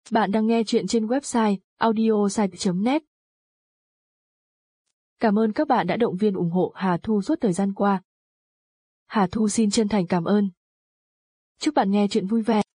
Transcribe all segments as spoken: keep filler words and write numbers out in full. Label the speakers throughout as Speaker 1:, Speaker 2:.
Speaker 1: Bạn đang nghe chuyện trên website audiosite chấm net. Cảm ơn các bạn đã động viên ủng hộ Hà Thu suốt thời gian qua. Hà Thu xin chân thành cảm ơn. Chúc bạn nghe chuyện vui vẻ.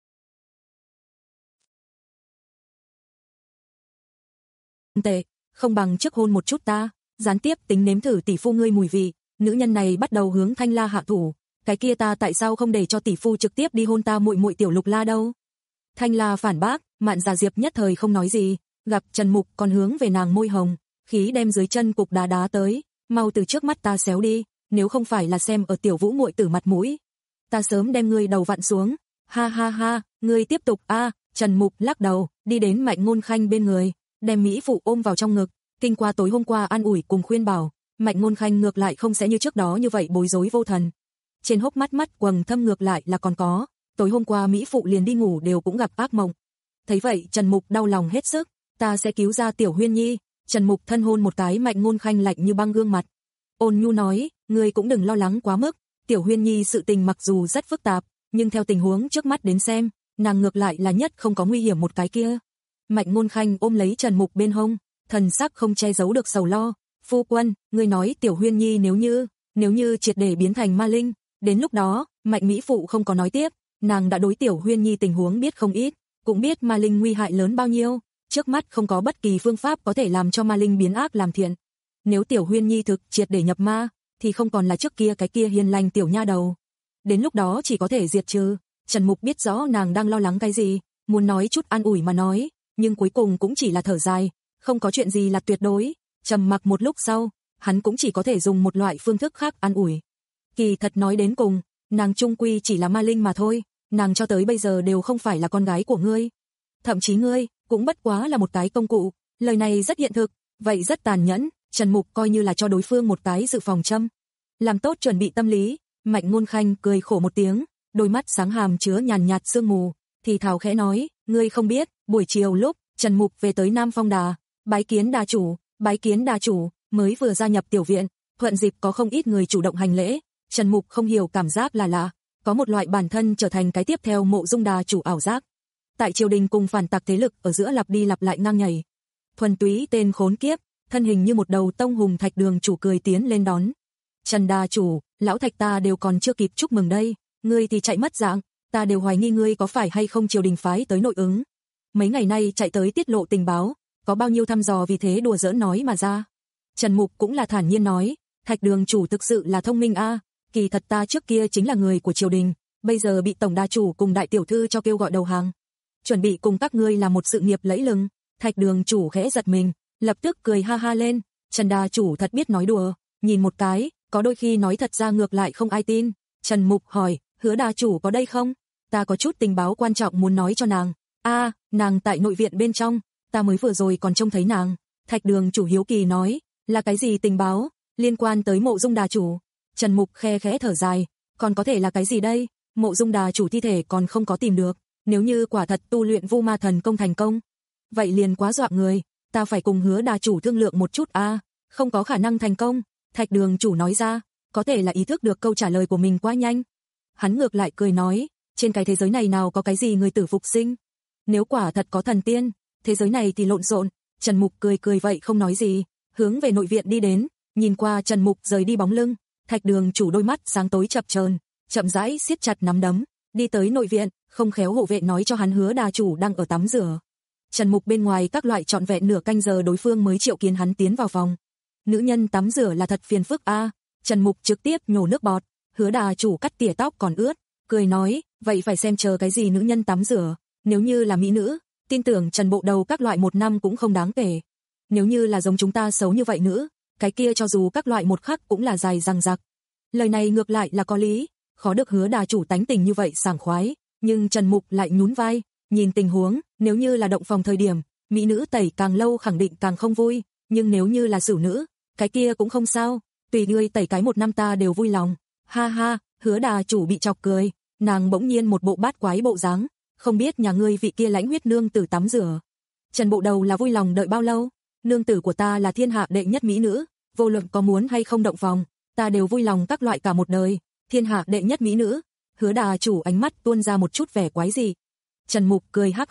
Speaker 2: Tệ, không bằng trước hôn một chút ta, gián tiếp tính nếm thử tỷ phu ngươi mùi vị. Nữ nhân này bắt đầu hướng Thanh La hạ thủ, cái kia ta tại sao không để cho tỷ phu trực tiếp đi hôn ta muội muội Tiểu Lục La đâu? Thanh La phản bác, Mạn Giả Diệp nhất thời không nói gì, gặp Trần Mục còn hướng về nàng môi hồng, khí đem dưới chân cục đá đá tới, mau từ trước mắt ta xéo đi, nếu không phải là xem ở Tiểu Vũ muội tử mặt mũi, ta sớm đem ngươi đầu vặn xuống. Ha ha ha, ngươi tiếp tục a. À, Trần Mục lắc đầu, đi đến Mạnh Ngôn Khanh bên người, đem mỹ phụ ôm vào trong ngực, kinh qua tối hôm qua an ủi cùng khuyên bảo, Mạnh Ngôn Khanh ngược lại không sẽ như trước đó như vậy bối rối vô thần. Trên hốc mắt mắt quầng thâm ngược lại là còn có, tối hôm qua mỹ phụ liền đi ngủ đều cũng gặp ác mộng. Thấy vậy Trần Mục đau lòng hết sức, ta sẽ cứu ra Tiểu Huyên Nhi. Trần Mục thân hôn một cái Mạnh Ngôn Khanh lạnh như băng gương mặt. Ôn nhu nói, ngươi cũng đừng lo lắng quá mức, Tiểu Huyên Nhi sự tình mặc dù rất phức tạp, nhưng theo tình huống trước mắt đến xem, nàng ngược lại là nhất không có nguy hiểm một cái kia. Mạnh Ngôn Khanh ôm lấy Trần Mục bên hông, thần sắc không che giấu được sầu lo. Phu quân, ngươi nói Tiểu Huyên Nhi nếu như, nếu như triệt để biến thành ma linh, đến lúc đó, Mạnh mỹ phụ không có nói tiếp, nàng đã đối Tiểu Huyên Nhi tình huống biết không ít, cũng biết ma linh nguy hại lớn bao nhiêu, trước mắt không có bất kỳ phương pháp có thể làm cho ma linh biến ác làm thiện. Nếu Tiểu Huyên Nhi thực triệt để nhập ma, thì không còn là trước kia cái kia hiền lành tiểu nha đầu. Đến lúc đó chỉ có thể diệt trừ. Trần Mục biết rõ nàng đang lo lắng cái gì, muốn nói chút an ủi mà nói, nhưng cuối cùng cũng chỉ là thở dài, không có chuyện gì là tuyệt đối. Trầm mặc một lúc sau, hắn cũng chỉ có thể dùng một loại phương thức khác an ủi. Kỳ thật nói đến cùng, nàng chung quy chỉ là ma linh mà thôi, nàng cho tới bây giờ đều không phải là con gái của ngươi. Thậm chí ngươi, cũng bất quá là một cái công cụ, lời này rất hiện thực, vậy rất tàn nhẫn, Trần Mục coi như là cho đối phương một cái dự phòng châm. Làm tốt chuẩn bị tâm lý, Mạnh Ngôn Khanh cười khổ một tiếng, đôi mắt sáng hàm chứa nhàn nhạt sương mù, thì thào khẽ nói, ngươi không biết, buổi chiều lúc, Trần Mục về tới Nam Phong Đà, bái kiến đà chủ, bái kiến đà chủ, mới vừa gia nhập tiểu viện, thuận dịp có không ít người chủ động hành lễ, Trần Mục không hiểu cảm giác là lạ, có một loại bản thân trở thành cái tiếp theo Mộ Dung đà chủ ảo giác. Tại triều đình cùng phản tặc thế lực ở giữa lặp đi lặp lại ngang nhảy. Thuần túy tên khốn kiếp, thân hình như một đầu tông hùng Thạch Đường chủ cười tiến lên đón. Trần đà chủ, lão Thạch ta đều còn chưa kịp chúc mừng đây, ngươi thì chạy mất dạng, ta đều hoài nghi ngươi có phải hay không triều đình phái tới nội ứng. Mấy ngày nay chạy tới tiết lộ tình báo, có bao nhiêu thăm dò vì thế đùa giỡn nói mà ra. Trần Mục cũng là thản nhiên nói, Thạch Đường chủ thực sự là thông minh a, à, kỳ thật ta trước kia chính là người của triều đình, bây giờ bị tổng đà chủ cùng đại tiểu thư cho kêu gọi đầu hàng. Chuẩn bị cùng các ngươi làm một sự nghiệp lẫy lừng. Thạch Đường chủ khẽ giật mình, lập tức cười ha ha lên, Trần đà chủ thật biết nói đùa, nhìn một cái, có đôi khi nói thật ra ngược lại không ai tin. Trần Mục hỏi, Hứa đà chủ có đây không? Ta có chút tình báo quan trọng muốn nói cho nàng. A, à, nàng tại nội viện bên trong, ta mới vừa rồi còn trông thấy nàng. Thạch Đường chủ hiếu kỳ nói, là cái gì tình báo, liên quan tới Mộ Dung đà chủ? Trần Mục khe khẽ thở dài, còn có thể là cái gì đây? Mộ Dung đà chủ thi thể còn không có tìm được, nếu như quả thật tu luyện Vu Ma thần công thành công, vậy liền quá dọa người, ta phải cùng Hứa đà chủ thương lượng một chút a, à, không có khả năng thành công. Thạch Đường chủ nói ra, có thể là ý thức được câu trả lời của mình quá nhanh. Hắn ngược lại cười nói, trên cái thế giới này nào có cái gì người tử phục sinh, nếu quả thật có thần tiên, thế giới này thì lộn xộn. Trần Mục cười cười vậy không nói gì, hướng về nội viện đi đến, nhìn qua Trần Mục rời đi bóng lưng, Thạch Đường chủ đôi mắt sáng tối chập chờn, chậm rãi siết chặt nắm đấm, đi tới nội viện, không khéo hộ vệ nói cho hắn Hứa đà chủ đang ở tắm rửa. Trần Mục bên ngoài các loại trọn vẹn nửa canh giờ đối phương mới triệu kiến hắn tiến vào phòng. Nữ nhân tắm rửa là thật phiền phức a. À. Trần Mục trực tiếp nhổ nước bọt, Hứa đà chủ cắt tỉa tóc còn ướt, cười nói, vậy phải xem chờ cái gì nữ nhân tắm rửa, nếu như là mỹ nữ, tin tưởng Trần bộ đầu các loại một năm cũng không đáng kể. Nếu như là giống chúng ta xấu như vậy nữ, cái kia cho dù các loại một khắc cũng là dài dằng dặc. Lời này ngược lại là có lý, khó được Hứa đà chủ tánh tình như vậy sảng khoái, nhưng Trần Mục lại nhún vai, nhìn tình huống, nếu như là động phòng thời điểm, mỹ nữ tẩy càng lâu khẳng định càng không vui, nhưng nếu như là xử nữ, cái kia cũng không sao, tùy ngươi tẩy cái một năm ta đều vui lòng. Ha ha, Hứa đà chủ bị chọc cười, nàng bỗng nhiên một bộ bát quái bộ dáng, không biết nhà ngươi vị kia lãnh huyết nương tử tắm rửa. Trần bộ đầu là vui lòng đợi bao lâu? Nương tử của ta là thiên hạ đệ nhất mỹ nữ, vô luận có muốn hay không động phòng, ta đều vui lòng các loại cả một đời. Thiên hạ đệ nhất mỹ nữ. Hứa đà chủ ánh mắt tuôn ra một chút vẻ quái dị. Trần Mục cười hắc hắc,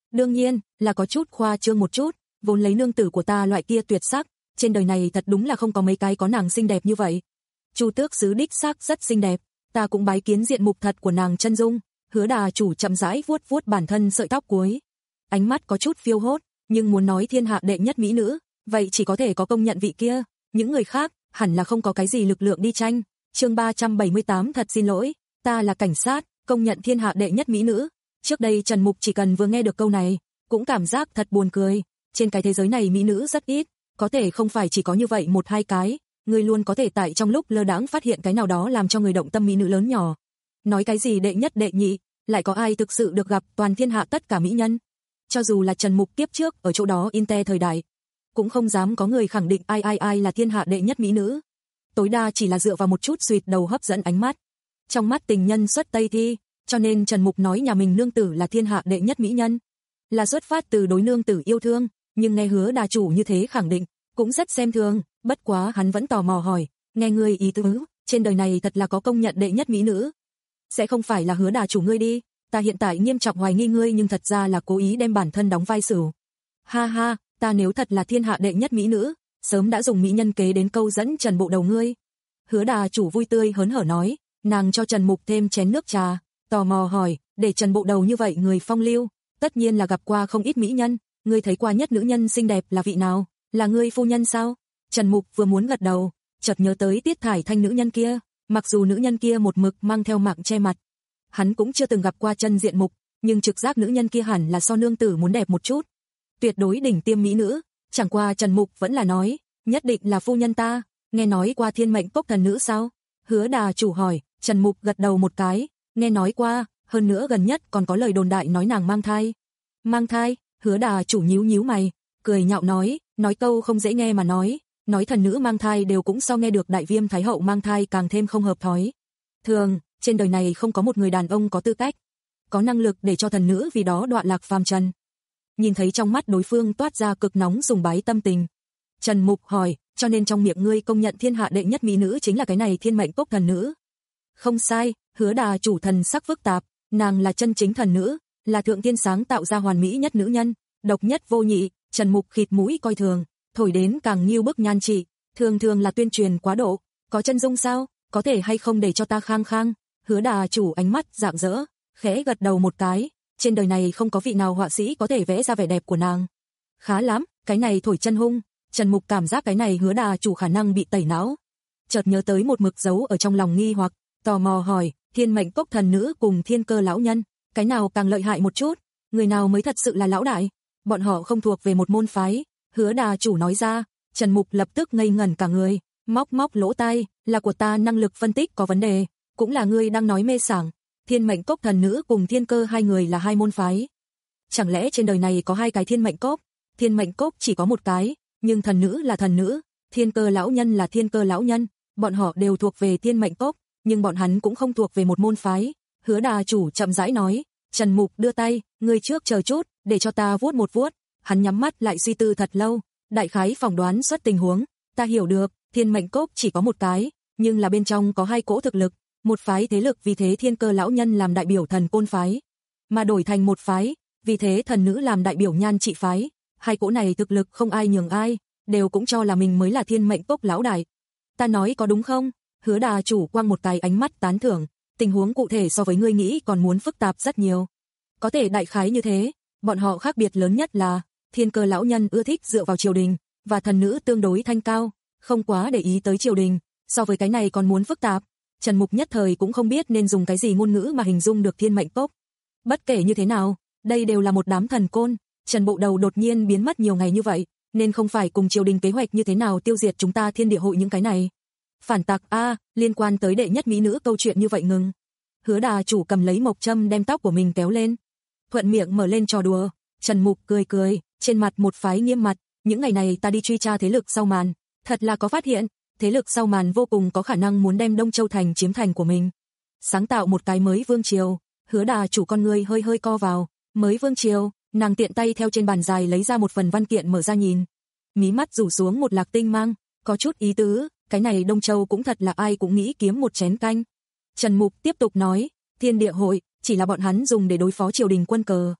Speaker 2: Đương nhiên, là có chút khoa trương một chút, vốn lấy nương tử của ta loại kia tuyệt sắc, trên đời này thật đúng là không có mấy cái có nàng xinh đẹp như vậy. Chu tước sứ đích xác rất xinh đẹp, ta cũng bái kiến diện mục thật của nàng chân dung. Hứa Đà chủ chậm rãi vuốt vuốt bản thân sợi tóc cuối, ánh mắt có chút phiêu hốt, nhưng muốn nói thiên hạ đệ nhất mỹ nữ, vậy chỉ có thể có công nhận vị kia, những người khác hẳn là không có cái gì lực lượng đi tranh. Chương ba trăm bảy mươi tám thật xin lỗi, ta là cảnh sát, công nhận thiên hạ đệ nhất mỹ nữ. Trước đây Trần Mục chỉ cần vừa nghe được câu này, cũng cảm giác thật buồn cười, trên cái thế giới này mỹ nữ rất ít, có thể không phải chỉ có như vậy một hai cái, người luôn có thể tại trong lúc lơ đãng phát hiện cái nào đó làm cho người động tâm mỹ nữ lớn nhỏ. Nói cái gì đệ nhất đệ nhị, lại có ai thực sự được gặp toàn thiên hạ tất cả mỹ nhân? Cho dù là Trần Mục kiếp trước ở chỗ đó Inte thời đại, cũng không dám có người khẳng định ai ai ai là thiên hạ đệ nhất mỹ nữ. Tối đa chỉ là dựa vào một chút suyệt đầu hấp dẫn ánh mắt. Trong mắt tình nhân xuất Tây thi, cho nên Trần Mục nói nhà mình nương tử là thiên hạ đệ nhất mỹ nhân, là xuất phát từ đối nương tử yêu thương, nhưng nghe Hứa Đà chủ như thế khẳng định, cũng rất xem thường, bất quá hắn vẫn tò mò hỏi, nghe ngươi ý tứ, trên đời này thật là có công nhận đệ nhất mỹ nữ? Sẽ không phải là Hứa Đà chủ ngươi đi, ta hiện tại nghiêm trọng hoài nghi ngươi nhưng thật ra là cố ý đem bản thân đóng vai xửu. Ha ha, ta nếu thật là thiên hạ đệ nhất mỹ nữ, sớm đã dùng mỹ nhân kế đến câu dẫn Trần Bộ Đầu ngươi. Hứa Đà chủ vui tươi hớn hở nói, nàng cho Trần Mục thêm chén nước trà, tò mò hỏi, để Trần Bộ Đầu như vậy người phong lưu, tất nhiên là gặp qua không ít mỹ nhân, ngươi thấy qua nhất nữ nhân xinh đẹp là vị nào, là ngươi phu nhân sao? Trần Mục vừa muốn gật đầu, chợt nhớ tới Tiết Thải Thanh nữ nhân kia, mặc dù nữ nhân kia một mực mang theo mạng che mặt, hắn cũng chưa từng gặp qua chân diện mục, nhưng trực giác nữ nhân kia hẳn là so nương tử muốn đẹp một chút, tuyệt đối đỉnh tiêm mỹ nữ, chẳng qua Trần Mục vẫn là nói, nhất định là phu nhân ta, nghe nói qua thiên mệnh cốc thần nữ sao? Hứa Đà chủ hỏi, Trần Mục gật đầu một cái, nghe nói qua, hơn nữa gần nhất còn có lời đồn đại nói nàng mang thai. Mang thai? Hứa Đà chủ nhíu nhíu mày, cười nhạo nói, nói câu không dễ nghe mà nói, nói thần nữ mang thai đều cũng so nghe được Đại Viêm Thái hậu mang thai càng thêm không hợp thói. Thường, trên đời này không có một người đàn ông có tư cách, có năng lực để cho thần nữ vì đó đoạn lạc phàm trần. Nhìn thấy trong mắt đối phương toát ra cực nóng sùng bái tâm tình, Trần Mục hỏi, cho nên trong miệng ngươi công nhận thiên hạ đệ nhất mỹ nữ chính là cái này thiên mệnh cốc thần nữ? Không sai, Hứa Đà chủ thần sắc phức tạp, nàng là chân chính thần nữ, là thượng thiên sáng tạo ra hoàn mỹ nhất nữ nhân, độc nhất vô nhị. Trần Mục khịt mũi coi thường, thổi đến càng nghiêu bức nhan trị, thường thường là tuyên truyền quá độ, có chân dung sao, có thể hay không để cho ta khang khang? Hứa Đà chủ ánh mắt rạng rỡ, khẽ gật đầu một cái, trên đời này không có vị nào họa sĩ có thể vẽ ra vẻ đẹp của nàng. Khá lắm, cái này thổi chân hung. Trần Mục cảm giác cái này Hứa Đà chủ khả năng bị tẩy não, chợt nhớ tới một mực giấu ở trong lòng nghi hoặc, tò mò hỏi, thiên mệnh cốc thần nữ cùng thiên cơ lão nhân, cái nào càng lợi hại một chút, người nào mới thật sự là lão đại? Bọn họ không thuộc về một môn phái. Hứa Đà chủ nói ra. Trần Mục lập tức ngây ngẩn cả người, móc móc lỗ tai, là của ta năng lực phân tích có vấn đề, cũng là ngươi đang nói mê sảng. Thiên mệnh cốc thần nữ cùng thiên cơ hai người là hai môn phái. Chẳng lẽ trên đời này có hai cái thiên mệnh cốc? Thiên mệnh cốc chỉ có một cái, nhưng thần nữ là thần nữ, thiên cơ lão nhân là thiên cơ lão nhân, bọn họ đều thuộc về thiên mệnh cốc, nhưng bọn hắn cũng không thuộc về một môn phái. Hứa Đà chủ chậm rãi nói. Trần Mục đưa tay, ngươi trước chờ chút, để cho ta vuốt một vuốt. Hắn nhắm mắt lại suy tư thật lâu, đại khái phỏng đoán xuất tình huống. Ta hiểu được, thiên mệnh cốc chỉ có một cái, nhưng là bên trong có hai cỗ thực lực, một phái thế lực vì thế thiên cơ lão nhân làm đại biểu thần côn phái, mà đổi thành một phái, vì thế thần nữ làm đại biểu nhan trị phái. Hai cỗ này thực lực không ai nhường ai, đều cũng cho là mình mới là thiên mệnh cốc lão đại. Ta nói có đúng không? Hứa Đà chủ quăng một cái ánh mắt tán thưởng, tình huống cụ thể so với ngươi nghĩ còn muốn phức tạp rất nhiều. Có thể đại khái như thế, bọn họ khác biệt lớn nhất là, thiên cơ lão nhân ưa thích dựa vào triều đình, và thần nữ tương đối thanh cao, không quá để ý tới triều đình, so với cái này còn muốn phức tạp. Trần Mục nhất thời cũng không biết nên dùng cái gì ngôn ngữ mà hình dung được thiên mệnh cốc. Bất kể như thế nào, đây đều là một đám thần côn, Trần Bộ Đầu đột nhiên biến mất nhiều ngày như vậy, nên không phải cùng triều đình kế hoạch như thế nào tiêu diệt chúng ta thiên địa hội những cái này. Phản tặc a, liên quan tới đệ nhất mỹ nữ câu chuyện như vậy ngừng. Hứa Đà chủ cầm lấy mộc châm đem tóc của mình kéo lên, thuận miệng mở lên trò đùa. Trần Mục cười cười, trên mặt một phái nghiêm mặt, những ngày này ta đi truy tra thế lực sau màn, thật là có phát hiện, thế lực sau màn vô cùng có khả năng muốn đem Đông Châu thành chiếm thành của mình, sáng tạo một cái mới vương triều. Hứa Đà chủ con người hơi hơi co vào, mới vương triều, nàng tiện tay theo trên bàn dài lấy ra một phần văn kiện mở ra nhìn, mí mắt rủ xuống một lạc tinh mang, có chút ý tứ, cái này Đông Châu cũng thật là ai cũng nghĩ kiếm một chén canh. Trần Mục tiếp tục nói, thiên địa hội chỉ là bọn hắn dùng để đối phó triều đình quân cờ.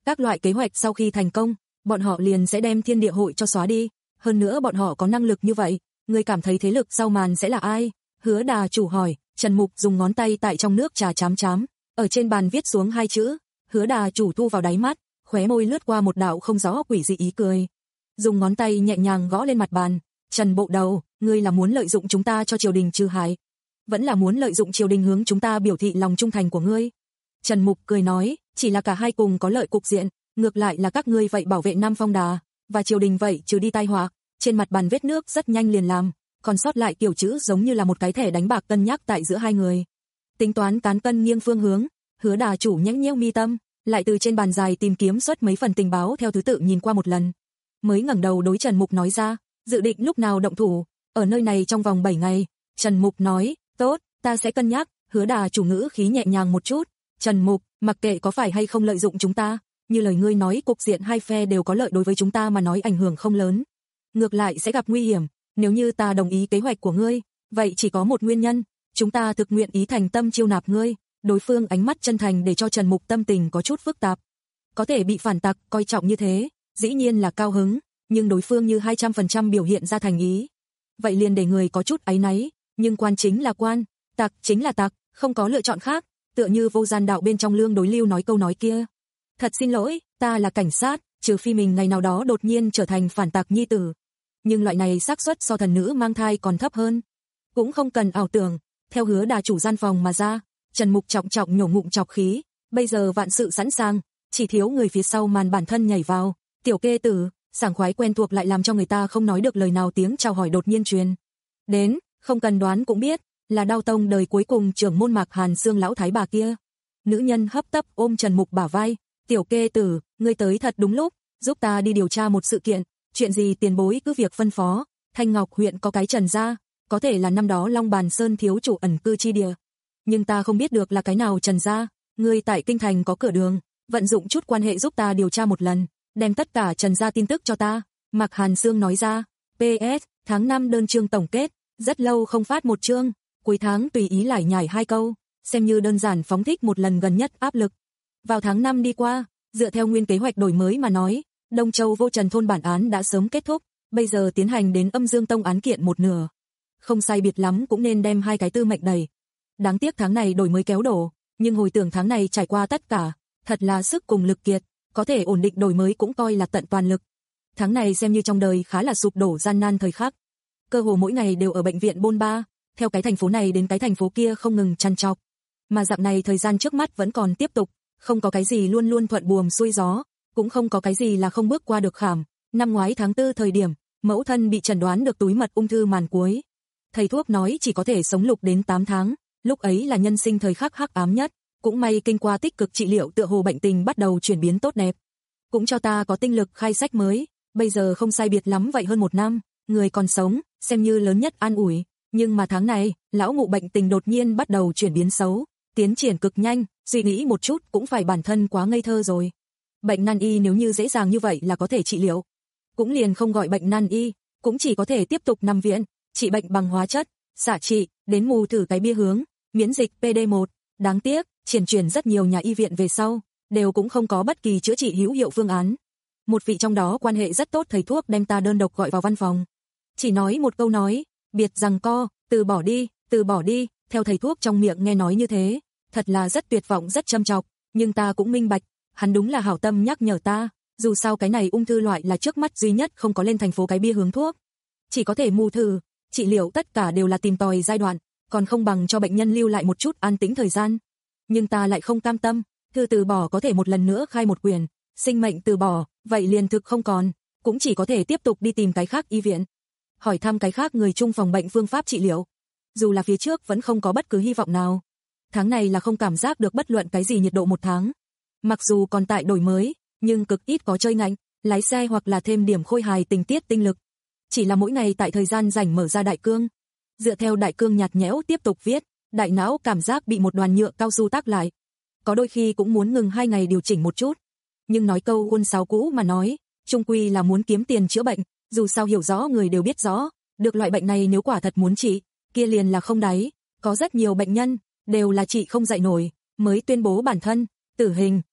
Speaker 2: Các loại kế hoạch sau khi thành công, bọn họ liền sẽ đem thiên địa hội cho xóa đi. Hơn nữa bọn họ có năng lực như vậy, ngươi cảm thấy thế lực sau màn sẽ là ai? Hứa Đà chủ hỏi. Trần Mục dùng ngón tay tại trong nước trà chám chám, ở trên bàn viết xuống hai chữ. Hứa Đà chủ thu vào đáy mắt, khóe môi lướt qua một đạo không rõ quỷ dị ý cười. Dùng ngón tay nhẹ nhàng gõ lên mặt bàn. Trần Bộ Đầu, ngươi là muốn lợi dụng chúng ta cho triều đình trừ hại, vẫn là muốn lợi dụng triều đình hướng chúng ta biểu thị lòng trung thành của ngươi? Trần Mục cười nói, chỉ là cả hai cùng có lợi cục diện, ngược lại là các ngươi vậy bảo vệ Nam Phong Đà, và triều đình vậy trừ đi tai họa. Trên mặt bàn vết nước rất nhanh liền làm, còn sót lại kiểu chữ giống như là một cái thẻ đánh bạc cân nhắc tại giữa hai người. Tính toán cán cân nghiêng phương hướng, Hứa Đà chủ nhếch nhếch mi tâm, lại từ trên bàn dài tìm kiếm xuất mấy phần tình báo theo thứ tự nhìn qua một lần. Mới ngẩng đầu đối Trần Mục nói ra, dự định lúc nào động thủ? Ở nơi này trong vòng bảy ngày. Trần Mục nói, tốt, ta sẽ cân nhắc. Hứa Đà chủ ngữ khí nhẹ nhàng một chút. Trần Mục, mặc kệ có phải hay không lợi dụng chúng ta, như lời ngươi nói cục diện hai phe đều có lợi đối với chúng ta mà nói ảnh hưởng không lớn. Ngược lại sẽ gặp nguy hiểm, nếu như ta đồng ý kế hoạch của ngươi, vậy chỉ có một nguyên nhân, chúng ta thực nguyện ý thành tâm chiêu nạp ngươi. Đối phương ánh mắt chân thành để cho Trần Mục tâm tình có chút phức tạp. Có thể bị phản tặc coi trọng như thế, dĩ nhiên là cao hứng, nhưng đối phương như hai trăm phần trăm biểu hiện ra thành ý. Vậy liền để người có chút áy náy, nhưng quan chính là quan, tặc chính là tặc, không có lựa chọn khác, tựa như Vô Gian Đạo bên trong Lương Đối Lưu nói câu nói kia. Thật xin lỗi, ta là cảnh sát, trừ phi mình ngày nào đó đột nhiên trở thành phản tặc nhi tử. Nhưng loại này xác suất so thần nữ mang thai còn thấp hơn. Cũng không cần ảo tưởng, theo Hứa Đà chủ gian phòng mà ra, Trần Mục trọng trọng nhổ ngụm trọc khí, bây giờ vạn sự sẵn sàng, chỉ thiếu người phía sau màn bản thân nhảy vào. Tiểu Kê Tử, sảng khoái quen thuộc lại làm cho người ta không nói được lời nào tiếng chào hỏi đột nhiên truyền đến, không cần đoán cũng biết, là Đao Tông đời cuối cùng trưởng môn Mạc Hàn Xương lão thái bà kia. Nữ nhân hấp tấp ôm Trần Mục bả vai, Tiểu Kê Tử, ngươi tới thật đúng lúc, giúp ta đi điều tra một sự kiện, chuyện gì tiền bối cứ việc phân phó. Thanh Ngọc huyện có cái Trần gia, có thể là năm đó Long Bàn Sơn thiếu chủ ẩn cư chi địa, nhưng ta không biết được là cái nào Trần gia. Ngươi tại kinh thành có cửa đường, vận dụng chút quan hệ giúp ta điều tra một lần, đem tất cả Trần gia tin tức cho ta. Mạc Hàn Xương nói ra. pê ét, tháng năm đơn chương tổng kết, rất lâu không phát một chương, cuối tháng tùy ý lải nhải hai câu, xem như đơn giản phóng thích một lần gần nhất áp lực. Vào tháng năm đi qua, dựa theo nguyên kế hoạch đổi mới mà nói, Đông Châu Vô Trần thôn bản án đã sớm kết thúc, bây giờ tiến hành đến Âm Dương Tông án kiện một nửa. Không sai biệt lắm cũng nên đem hai cái tư mệnh đẩy. Đáng tiếc tháng này đổi mới kéo đổ, nhưng hồi tưởng tháng này trải qua tất cả, thật là sức cùng lực kiệt, có thể ổn định đổi mới cũng coi là tận toàn lực. Tháng này xem như trong đời khá là sụp đổ gian nan thời khắc. Cơ hồ mỗi ngày đều ở bệnh viện bôn ba, theo cái thành phố này đến cái thành phố kia không ngừng trằn trọc. Mà dạng này thời gian trước mắt vẫn còn tiếp tục, không có cái gì luôn luôn thuận buồm xuôi gió, cũng không có cái gì là không bước qua được khảm. Năm ngoái tháng tư thời điểm, mẫu thân bị chẩn đoán được túi mật ung thư màn cuối. Thầy thuốc nói chỉ có thể sống lục đến tám tháng, lúc ấy là nhân sinh thời khắc hắc ám nhất, cũng may kinh qua tích cực trị liệu tựa hồ bệnh tình bắt đầu chuyển biến tốt đẹp. Cũng cho ta có tinh lực khai sách mới, bây giờ không sai biệt lắm vậy hơn một năm, người còn sống, xem như lớn nhất an ủi. Nhưng mà tháng này, lão ngụ bệnh tình đột nhiên bắt đầu chuyển biến xấu, tiến triển cực nhanh, suy nghĩ một chút cũng phải bản thân quá ngây thơ rồi. Bệnh nan y nếu như dễ dàng như vậy là có thể trị liệu, cũng liền không gọi bệnh nan y, cũng chỉ có thể tiếp tục nằm viện, trị bệnh bằng hóa chất, xạ trị, đến mù thử cái bia hướng, miễn dịch pê đê một. Đáng tiếc, triển chuyển rất nhiều nhà y viện về sau, đều cũng không có bất kỳ chữa trị hữu hiệu phương án. Một vị trong đó quan hệ rất tốt thầy thuốc đem ta đơn độc gọi vào văn phòng. Chỉ nói một câu nói, biệt rằng co, từ bỏ đi, từ bỏ đi, theo thầy thuốc trong miệng nghe nói như thế, thật là rất tuyệt vọng rất châm chọc, nhưng ta cũng minh bạch, hắn đúng là hảo tâm nhắc nhở ta, dù sao cái này ung thư loại là trước mắt duy nhất không có lên thành phố cái bia hướng thuốc. Chỉ có thể mù thử, trị liệu tất cả đều là tìm tòi giai đoạn, còn không bằng cho bệnh nhân lưu lại một chút an tĩnh thời gian. Nhưng ta lại không cam tâm, thư từ bỏ có thể một lần nữa khai một quyển, sinh mệnh từ bỏ, vậy liền thực không còn, cũng chỉ có thể tiếp tục đi tìm cái khác y viện. Hỏi thăm cái khác người chung phòng bệnh phương pháp trị liệu. Dù là phía trước vẫn không có bất cứ hy vọng nào. Tháng này là không cảm giác được bất luận cái gì nhiệt độ một tháng. Mặc dù còn tại đổi mới, nhưng cực ít có chơi ngạnh, lái xe hoặc là thêm điểm khôi hài tình tiết tinh lực. Chỉ là mỗi ngày tại thời gian rảnh mở ra đại cương. Dựa theo đại cương nhạt nhẽo tiếp tục viết, đại não cảm giác bị một đoàn nhựa cao su tác lại. Có đôi khi cũng muốn ngừng hai ngày điều chỉnh một chút. Nhưng nói câu quân sáo cũ mà nói, chung quy là muốn kiếm tiền chữa bệnh, dù sao hiểu rõ người đều biết rõ, được loại bệnh này nếu quả thật muốn trị, kia liền là không đáy, có rất nhiều bệnh nhân, đều là trị không dậy nổi, mới tuyên bố bản thân, tử hình,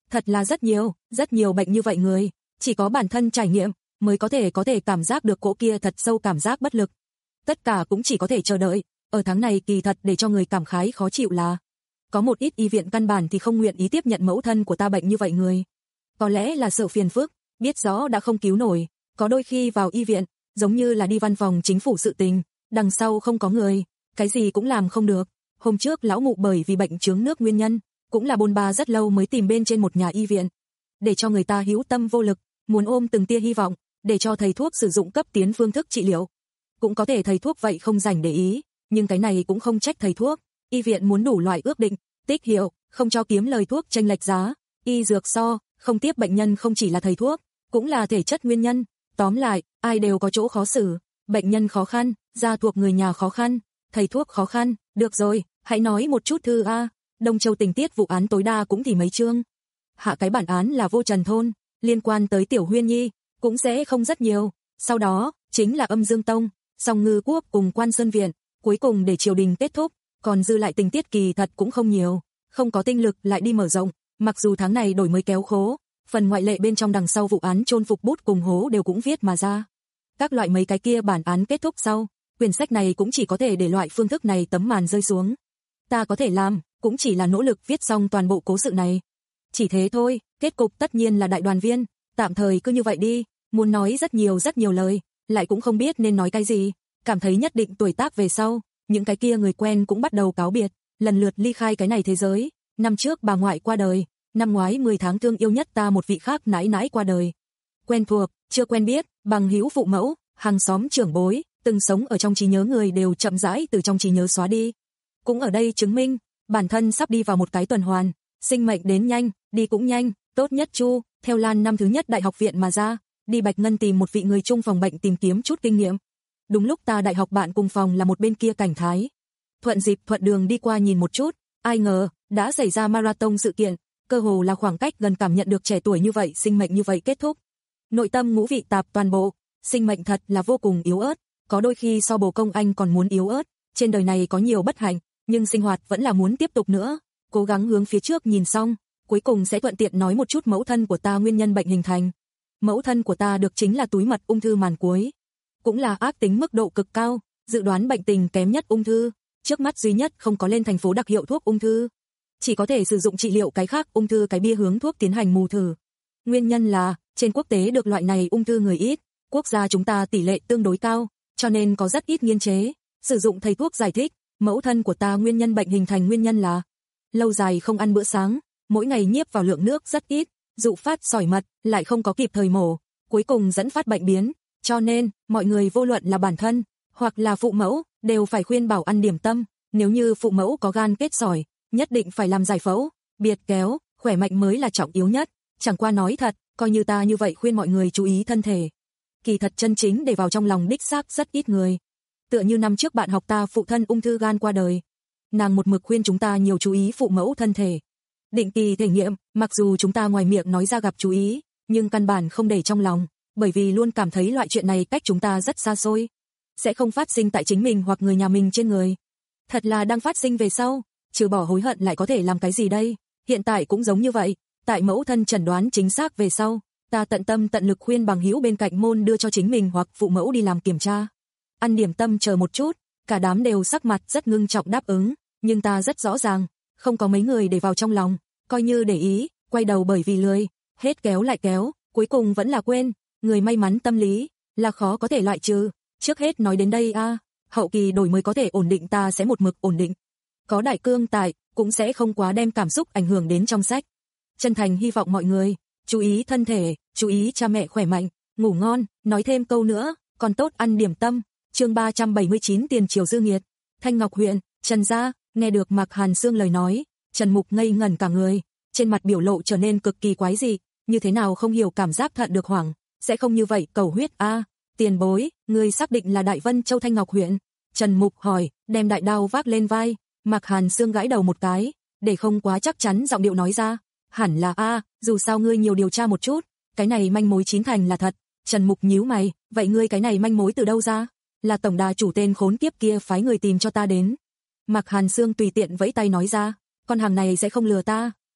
Speaker 2: Thật là rất nhiều, rất nhiều bệnh như vậy người, chỉ có bản thân trải nghiệm mới có thể có thể cảm giác được cỗ kia thật sâu cảm giác bất lực. Tất cả cũng chỉ có thể chờ đợi, ở tháng này kỳ thật để cho người cảm khái khó chịu là có một ít y viện căn bản thì không nguyện ý tiếp nhận mẫu thân của ta bệnh như vậy người. Có lẽ là sợ phiền phức, biết rõ đã không cứu nổi, có đôi khi vào y viện, giống như là đi văn phòng chính phủ sự tình, đằng sau không có người, cái gì cũng làm không được. Hôm trước lão mụ bởi vì bệnh chướng nước nguyên nhân, cũng là bôn ba rất lâu mới tìm bên trên một nhà y viện, để cho người ta hữu tâm vô lực, muốn ôm từng tia hy vọng, để cho thầy thuốc sử dụng cấp tiến phương thức trị liệu. Cũng có thể thầy thuốc vậy không dành để ý, nhưng cái này cũng không trách thầy thuốc, y viện muốn đủ loại ước định, tích hiệu, không cho kiếm lời thuốc chênh lệch giá, y dược so, không tiếp bệnh nhân không chỉ là thầy thuốc, cũng là thể chất nguyên nhân, tóm lại, ai đều có chỗ khó xử, bệnh nhân khó khăn, gia thuộc người nhà khó khăn, thầy thuốc khó khăn, được rồi, hãy nói một chút thư a. Đông Châu tình tiết vụ án tối đa cũng thì mấy chương. Hạ cái bản án là Vô Trần thôn, liên quan tới Tiểu Huyên Nhi, cũng sẽ không rất nhiều, sau đó, chính là Âm Dương Tông, Song Ngư Quốc cùng Quan Sơn Viện, cuối cùng để triều đình kết thúc, còn dư lại tình tiết kỳ thật cũng không nhiều, không có tinh lực lại đi mở rộng, mặc dù tháng này đổi mới kéo khố, phần ngoại lệ bên trong đằng sau vụ án chôn phục bút cùng hố đều cũng viết mà ra. Các loại mấy cái kia bản án kết thúc sau, quyển sách này cũng chỉ có thể để loại phương thức này tấm màn rơi xuống. Ta có thể làm, cũng chỉ là nỗ lực viết xong toàn bộ cố sự này. Chỉ thế thôi, kết cục tất nhiên là đại đoàn viên, tạm thời cứ như vậy đi, muốn nói rất nhiều rất nhiều lời, lại cũng không biết nên nói cái gì, cảm thấy nhất định tuổi tác về sau, những cái kia người quen cũng bắt đầu cáo biệt, lần lượt ly khai cái này thế giới. Năm trước bà ngoại qua đời, năm ngoái mười tháng thương yêu nhất ta một vị khác nãi nãi qua đời. Quen thuộc, chưa quen biết, bằng hữu phụ mẫu, hàng xóm trưởng bối, từng sống ở trong trí nhớ người đều chậm rãi từ trong trí nhớ xóa đi. Cũng ở đây chứng minh, bản thân sắp đi vào một cái tuần hoàn, sinh mệnh đến nhanh, đi cũng nhanh, tốt nhất Chu, theo Lan năm thứ nhất đại học viện mà ra, đi Bạch Ngân tìm một vị người chung phòng bệnh tìm kiếm chút kinh nghiệm. Đúng lúc ta đại học bạn cùng phòng là một bên kia cảnh thái. Thuận dịp thuận đường đi qua nhìn một chút, ai ngờ, đã xảy ra marathon sự kiện, cơ hồ là khoảng cách gần cảm nhận được trẻ tuổi như vậy sinh mệnh như vậy kết thúc. Nội tâm ngũ vị tạp toàn bộ, sinh mệnh thật là vô cùng yếu ớt, có đôi khi so bồ công anh còn muốn yếu ớt, trên đời này có nhiều bất hạnh, nhưng sinh hoạt vẫn là muốn tiếp tục nữa, cố gắng hướng phía trước nhìn xong, cuối cùng sẽ thuận tiện nói một chút mẫu thân của ta nguyên nhân bệnh hình thành. Mẫu thân của ta được chính là túi mật ung thư màn cuối, cũng là ác tính mức độ cực cao, dự đoán bệnh tình kém nhất ung thư, trước mắt duy nhất không có lên thành phố đặc hiệu thuốc ung thư, chỉ có thể sử dụng trị liệu cái khác ung thư cái bia hướng thuốc tiến hành mù thử. Nguyên nhân là, trên quốc tế được loại này ung thư người ít, quốc gia chúng ta tỷ lệ tương đối cao, cho nên có rất ít nghiên chế, sử dụng thầy thuốc giải thích, mẫu thân của ta nguyên nhân bệnh hình thành nguyên nhân là lâu dài không ăn bữa sáng, mỗi ngày nhiếp vào lượng nước rất ít, dụ phát sỏi mật, lại không có kịp thời mổ, cuối cùng dẫn phát bệnh biến, cho nên, mọi người vô luận là bản thân, hoặc là phụ mẫu, đều phải khuyên bảo ăn điểm tâm, nếu như phụ mẫu có gan kết sỏi, nhất định phải làm giải phẫu, biệt kéo, khỏe mạnh mới là trọng yếu nhất, chẳng qua nói thật, coi như ta như vậy khuyên mọi người chú ý thân thể. Kỳ thật chân chính để vào trong lòng đích xác rất ít người. Tựa như năm trước bạn học ta phụ thân ung thư gan qua đời, nàng một mực khuyên chúng ta nhiều chú ý phụ mẫu thân thể. Định kỳ thể nghiệm, mặc dù chúng ta ngoài miệng nói ra gặp chú ý, nhưng căn bản không để trong lòng, bởi vì luôn cảm thấy loại chuyện này cách chúng ta rất xa xôi, sẽ không phát sinh tại chính mình hoặc người nhà mình trên người. Thật là đang phát sinh về sau, trừ bỏ hối hận lại có thể làm cái gì đây? Hiện tại cũng giống như vậy, tại mẫu thân chẩn đoán chính xác về sau, ta tận tâm tận lực khuyên bằng hữu bên cạnh môn đưa cho chính mình hoặc phụ mẫu đi làm kiểm tra. Ăn điểm tâm chờ một chút, cả đám đều sắc mặt rất ngưng trọng đáp ứng, nhưng ta rất rõ ràng, không có mấy người để vào trong lòng, coi như để ý, quay đầu bởi vì lười, hết kéo lại kéo, cuối cùng vẫn là quên, người may mắn tâm lý, là khó có thể loại trừ. Trước hết nói đến đây a, hậu kỳ đổi mới có thể ổn định ta sẽ một mực ổn định. Có đại cương tại, cũng sẽ không quá đem cảm xúc ảnh hưởng đến trong sách. Chân thành hy vọng mọi người, chú ý thân thể, chú ý cha mẹ khỏe mạnh, ngủ ngon, nói thêm câu nữa, còn tốt ăn điểm tâm. Chương ba trăm bảy mươi chín tiền triều dư nghiệt. Thanh Ngọc huyện, Trần gia, nghe được Mạc Hàn Sương lời nói, Trần Mục ngây ngẩn cả người, trên mặt biểu lộ trở nên cực kỳ quái dị, như thế nào không hiểu cảm giác thận được hoảng, sẽ không như vậy cầu huyết a, à, tiền bối, ngươi xác định là Đại Vân Châu Thanh Ngọc huyện? Trần Mục hỏi, đem đại đao vác lên vai, Mạc Hàn Sương gãi đầu một cái, để không quá chắc chắn giọng điệu nói ra, hẳn là a, à, dù sao ngươi nhiều điều tra một chút, cái này manh mối chín thành là thật. Trần Mục nhíu mày, vậy ngươi cái này manh mối từ đâu ra? Là tổng đà chủ tên khốn kiếp kia phái người tìm cho ta đến. Mạc Hàn Sương tùy tiện vẫy tay nói ra, con hàng này sẽ không lừa ta,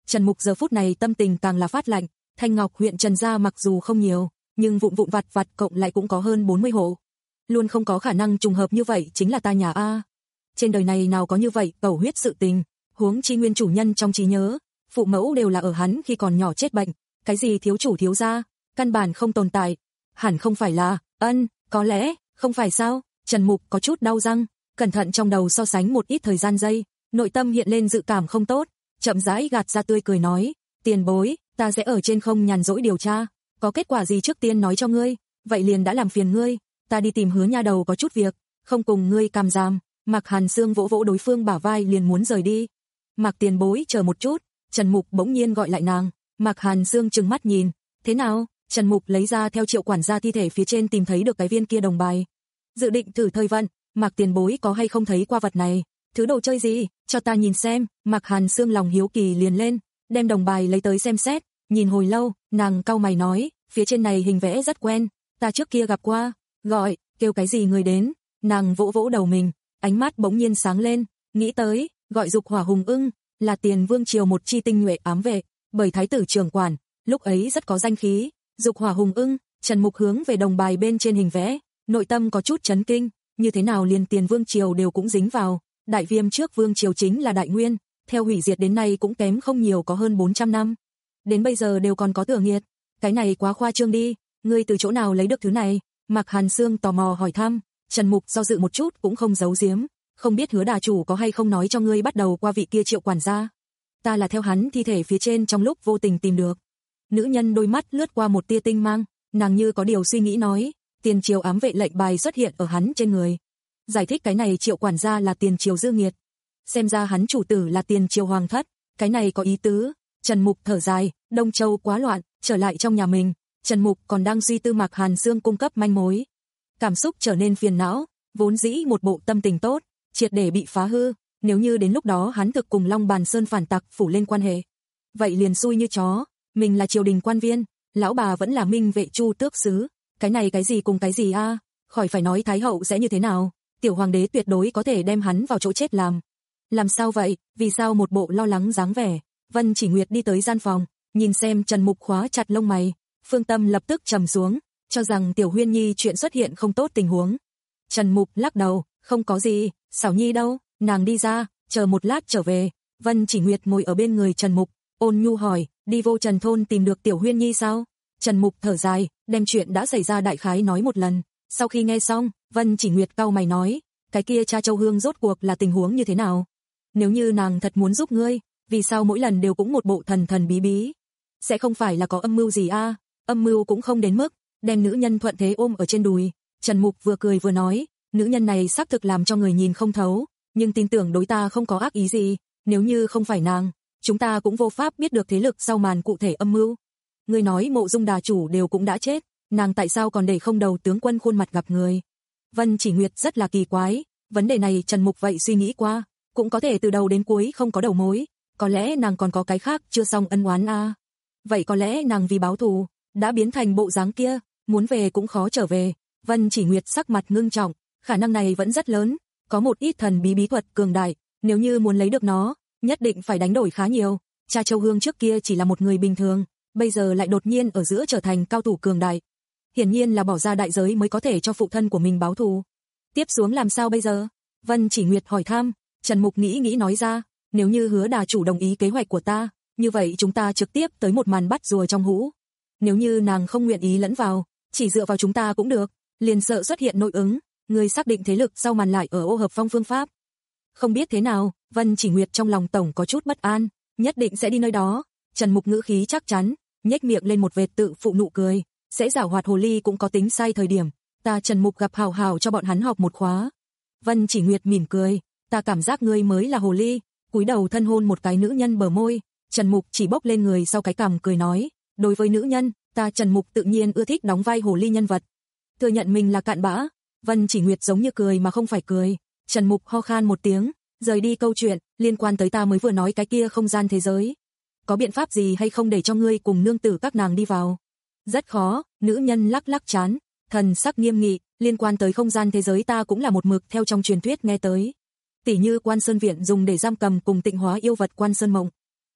Speaker 2: Trần Mục giờ phút này tâm tình càng là phát lạnh, Thanh Ngọc huyện Trần gia mặc dù không nhiều, nhưng vụn vụn vặt vặt cộng lại cũng có hơn bốn mươi hộ. Luôn không có khả năng trùng hợp như vậy chính là ta nhà a. Trên đời này nào có như vậy cầu huyết sự tình, huống chi nguyên chủ nhân trong trí nhớ, phụ mẫu đều là ở hắn khi còn nhỏ chết bệnh, cái gì thiếu chủ thiếu gia, căn bản không tồn tại. Hẳn không phải là, ân, có lẽ, không phải sao? Trần Mục có chút đau răng, cẩn thận trong đầu so sánh một ít thời gian giây, nội tâm hiện lên dự cảm không tốt, chậm rãi gạt ra tươi cười nói, tiền bối, ta sẽ ở trên không nhàn rỗi điều tra, có kết quả gì trước tiên nói cho ngươi, vậy liền đã làm phiền ngươi, ta đi tìm Hứa nha đầu có chút việc, không cùng ngươi càm giàm. Mạc Hàn Sương vỗ vỗ đối phương bả vai liền muốn rời đi. Mạc tiền bối chờ một chút, Trần Mục bỗng nhiên gọi lại nàng. Mạc Hàn Sương trừng mắt nhìn, thế nào? Trần Mục lấy ra theo Triệu quản gia thi thể phía trên tìm thấy được cái viên kia đồng bài. Dự định thử thời vận, Mạc tiền bối có hay không thấy qua vật này? Thứ đồ chơi gì? Cho ta nhìn xem. Mạc Hàn Sương lòng hiếu kỳ liền lên, đem đồng bài lấy tới xem xét, nhìn hồi lâu, nàng cau mày nói, phía trên này hình vẽ rất quen, ta trước kia gặp qua. Gọi, kêu cái gì người đến? Nàng vỗ vỗ đầu mình, ánh mắt bỗng nhiên sáng lên, nghĩ tới, gọi Dục Hỏa Hùng Ưng, là Tiền Vương triều một chi tinh nhuệ ám vệ, bởi thái tử trưởng quản, lúc ấy rất có danh khí. Dục Hỏa Hùng Ưng, Trần Mục hướng về đồng bài bên trên hình vẽ, nội tâm có chút chấn kinh, như thế nào liền Tiền Vương triều đều cũng dính vào, Đại Viêm trước Vương triều chính là Đại Nguyên, theo hủy diệt đến nay cũng kém không nhiều có hơn bốn trăm năm. Đến bây giờ đều còn có thừa nghiệt, cái này quá khoa trương đi, ngươi từ chỗ nào lấy được thứ này? Mạc Hàn Sương tò mò hỏi thăm. Trần Mục do dự một chút cũng không giấu giếm, không biết Hứa đà chủ có hay không nói cho ngươi bắt đầu qua vị kia Triệu quản gia. Ta là theo hắn thi thể phía trên trong lúc vô tình tìm được. Nữ nhân đôi mắt lướt qua một tia tinh mang, nàng như có điều suy nghĩ nói, Tiền triều ám vệ lệnh bài xuất hiện ở hắn trên người. Giải thích cái này Triệu quản gia là Tiền triều dư nghiệt. Xem ra hắn chủ tử là Tiền triều hoàng thất, cái này có ý tứ. Trần Mục thở dài, Đông Châu quá loạn, trở lại trong nhà mình, Trần Mục còn đang suy tư Mạc Hàn Sương cung cấp manh mối. Cảm xúc trở nên phiền não, vốn dĩ một bộ tâm tình tốt, triệt để bị phá hư, nếu như đến lúc đó hắn thực cùng Long Bàn Sơn phản tặc phủ lên quan hệ. Vậy liền xui như chó, mình là triều đình quan viên, lão bà vẫn là minh vệ chu tước sứ, cái này cái gì cùng cái gì a, khỏi phải nói Thái hậu sẽ như thế nào, tiểu hoàng đế tuyệt đối có thể đem hắn vào chỗ chết làm. Làm sao vậy, vì sao một bộ lo lắng dáng vẻ, Vân Chỉ Nguyệt đi tới gian phòng, nhìn xem Trần Mục khóa chặt lông mày, phương tâm lập tức trầm xuống, cho rằng Tiểu Huyên Nhi chuyện xuất hiện không tốt tình huống. Trần Mục lắc đầu, không có gì, Xảo Nhi đâu, nàng đi ra, chờ một lát trở về. Vân Chỉ Nguyệt ngồi ở bên người Trần Mục, ôn nhu hỏi, đi vô Trần thôn tìm được Tiểu Huyên Nhi sao? Trần Mục thở dài, đem chuyện đã xảy ra đại khái nói một lần. Sau khi nghe xong, Vân Chỉ Nguyệt cau mày nói, cái kia cha Châu Hương rốt cuộc là tình huống như thế nào? Nếu như nàng thật muốn giúp ngươi, vì sao mỗi lần đều cũng một bộ thần thần bí bí? Sẽ không phải là có âm mưu gì a? Âm mưu cũng không đến mức đem nữ nhân thuận thế ôm ở trên đùi. Trần Mục vừa cười vừa nói, nữ nhân này xác thực làm cho người nhìn không thấu, nhưng tin tưởng đối ta không có ác ý gì, nếu như không phải nàng, chúng ta cũng vô pháp biết được thế lực sau màn cụ thể âm mưu. Ngươi nói Mộ Dung đà chủ đều cũng đã chết, nàng tại sao còn để không đầu tướng quân khuôn mặt gặp người? Vân Chỉ Nguyệt rất là kỳ quái, vấn đề này Trần Mục vậy suy nghĩ qua, cũng có thể từ đầu đến cuối không có đầu mối, có lẽ nàng còn có cái khác chưa xong ân oán a. À. Vậy có lẽ nàng vì báo thù, đã biến thành bộ dáng kia, muốn về cũng khó trở về. Vân Chỉ Nguyệt sắc mặt ngưng trọng, khả năng này vẫn rất lớn, có một ít thần bí bí thuật cường đại, nếu như muốn lấy được nó, nhất định phải đánh đổi khá nhiều. Cha Châu Hương trước kia chỉ là một người bình thường, bây giờ lại đột nhiên ở giữa trở thành cao thủ cường đại. Hiển nhiên là bỏ ra đại giới mới có thể cho phụ thân của mình báo thù. Tiếp xuống làm sao bây giờ? Vân Chỉ Nguyệt hỏi thăm. Trần Mục nghĩ nghĩ nói ra, nếu như Hứa đà chủ đồng ý kế hoạch của ta, như vậy chúng ta trực tiếp tới một màn bắt rùa trong hũ. Nếu như nàng không nguyện ý lẫn vào, chỉ dựa vào chúng ta cũng được, liền sợ xuất hiện nội ứng, người xác định thế lực sau màn lại ở ô hợp phong phương pháp. Không biết thế nào, Vân Chỉ Nguyệt trong lòng tổng có chút bất an, nhất định sẽ đi nơi đó. Trần Mục ngữ khí chắc chắn, nhếch miệng lên một vệt tự phụ nụ cười, sẽ giảo hoạt hồ ly cũng có tính sai thời điểm, ta Trần Mục gặp hào hào cho bọn hắn học một khóa. Vân Chỉ Nguyệt mỉm cười, ta cảm giác ngươi mới là hồ ly, cúi đầu thân hôn một cái nữ nhân bờ môi. Trần Mục chỉ bốc lên người sau cái cằm cười nói, đối với nữ nhân, ta Trần Mục tự nhiên ưa thích đóng vai hồ ly nhân vật. Thừa nhận mình là cạn bã. Vân Chỉ Nguyệt giống như cười mà không phải cười. Trần Mục ho khan một tiếng, rời đi câu chuyện liên quan tới ta mới vừa nói cái kia không gian thế giới. Có biện pháp gì hay không để cho ngươi cùng nương tử các nàng đi vào? Rất khó. Nữ nhân lắc lắc trán, thần sắc nghiêm nghị, liên quan tới không gian thế giới ta cũng là một mực theo trong truyền thuyết nghe tới. Tỷ như Quan Sơn Viện dùng để giam cầm cùng tịnh hóa yêu vật Quan Sơn Mộng.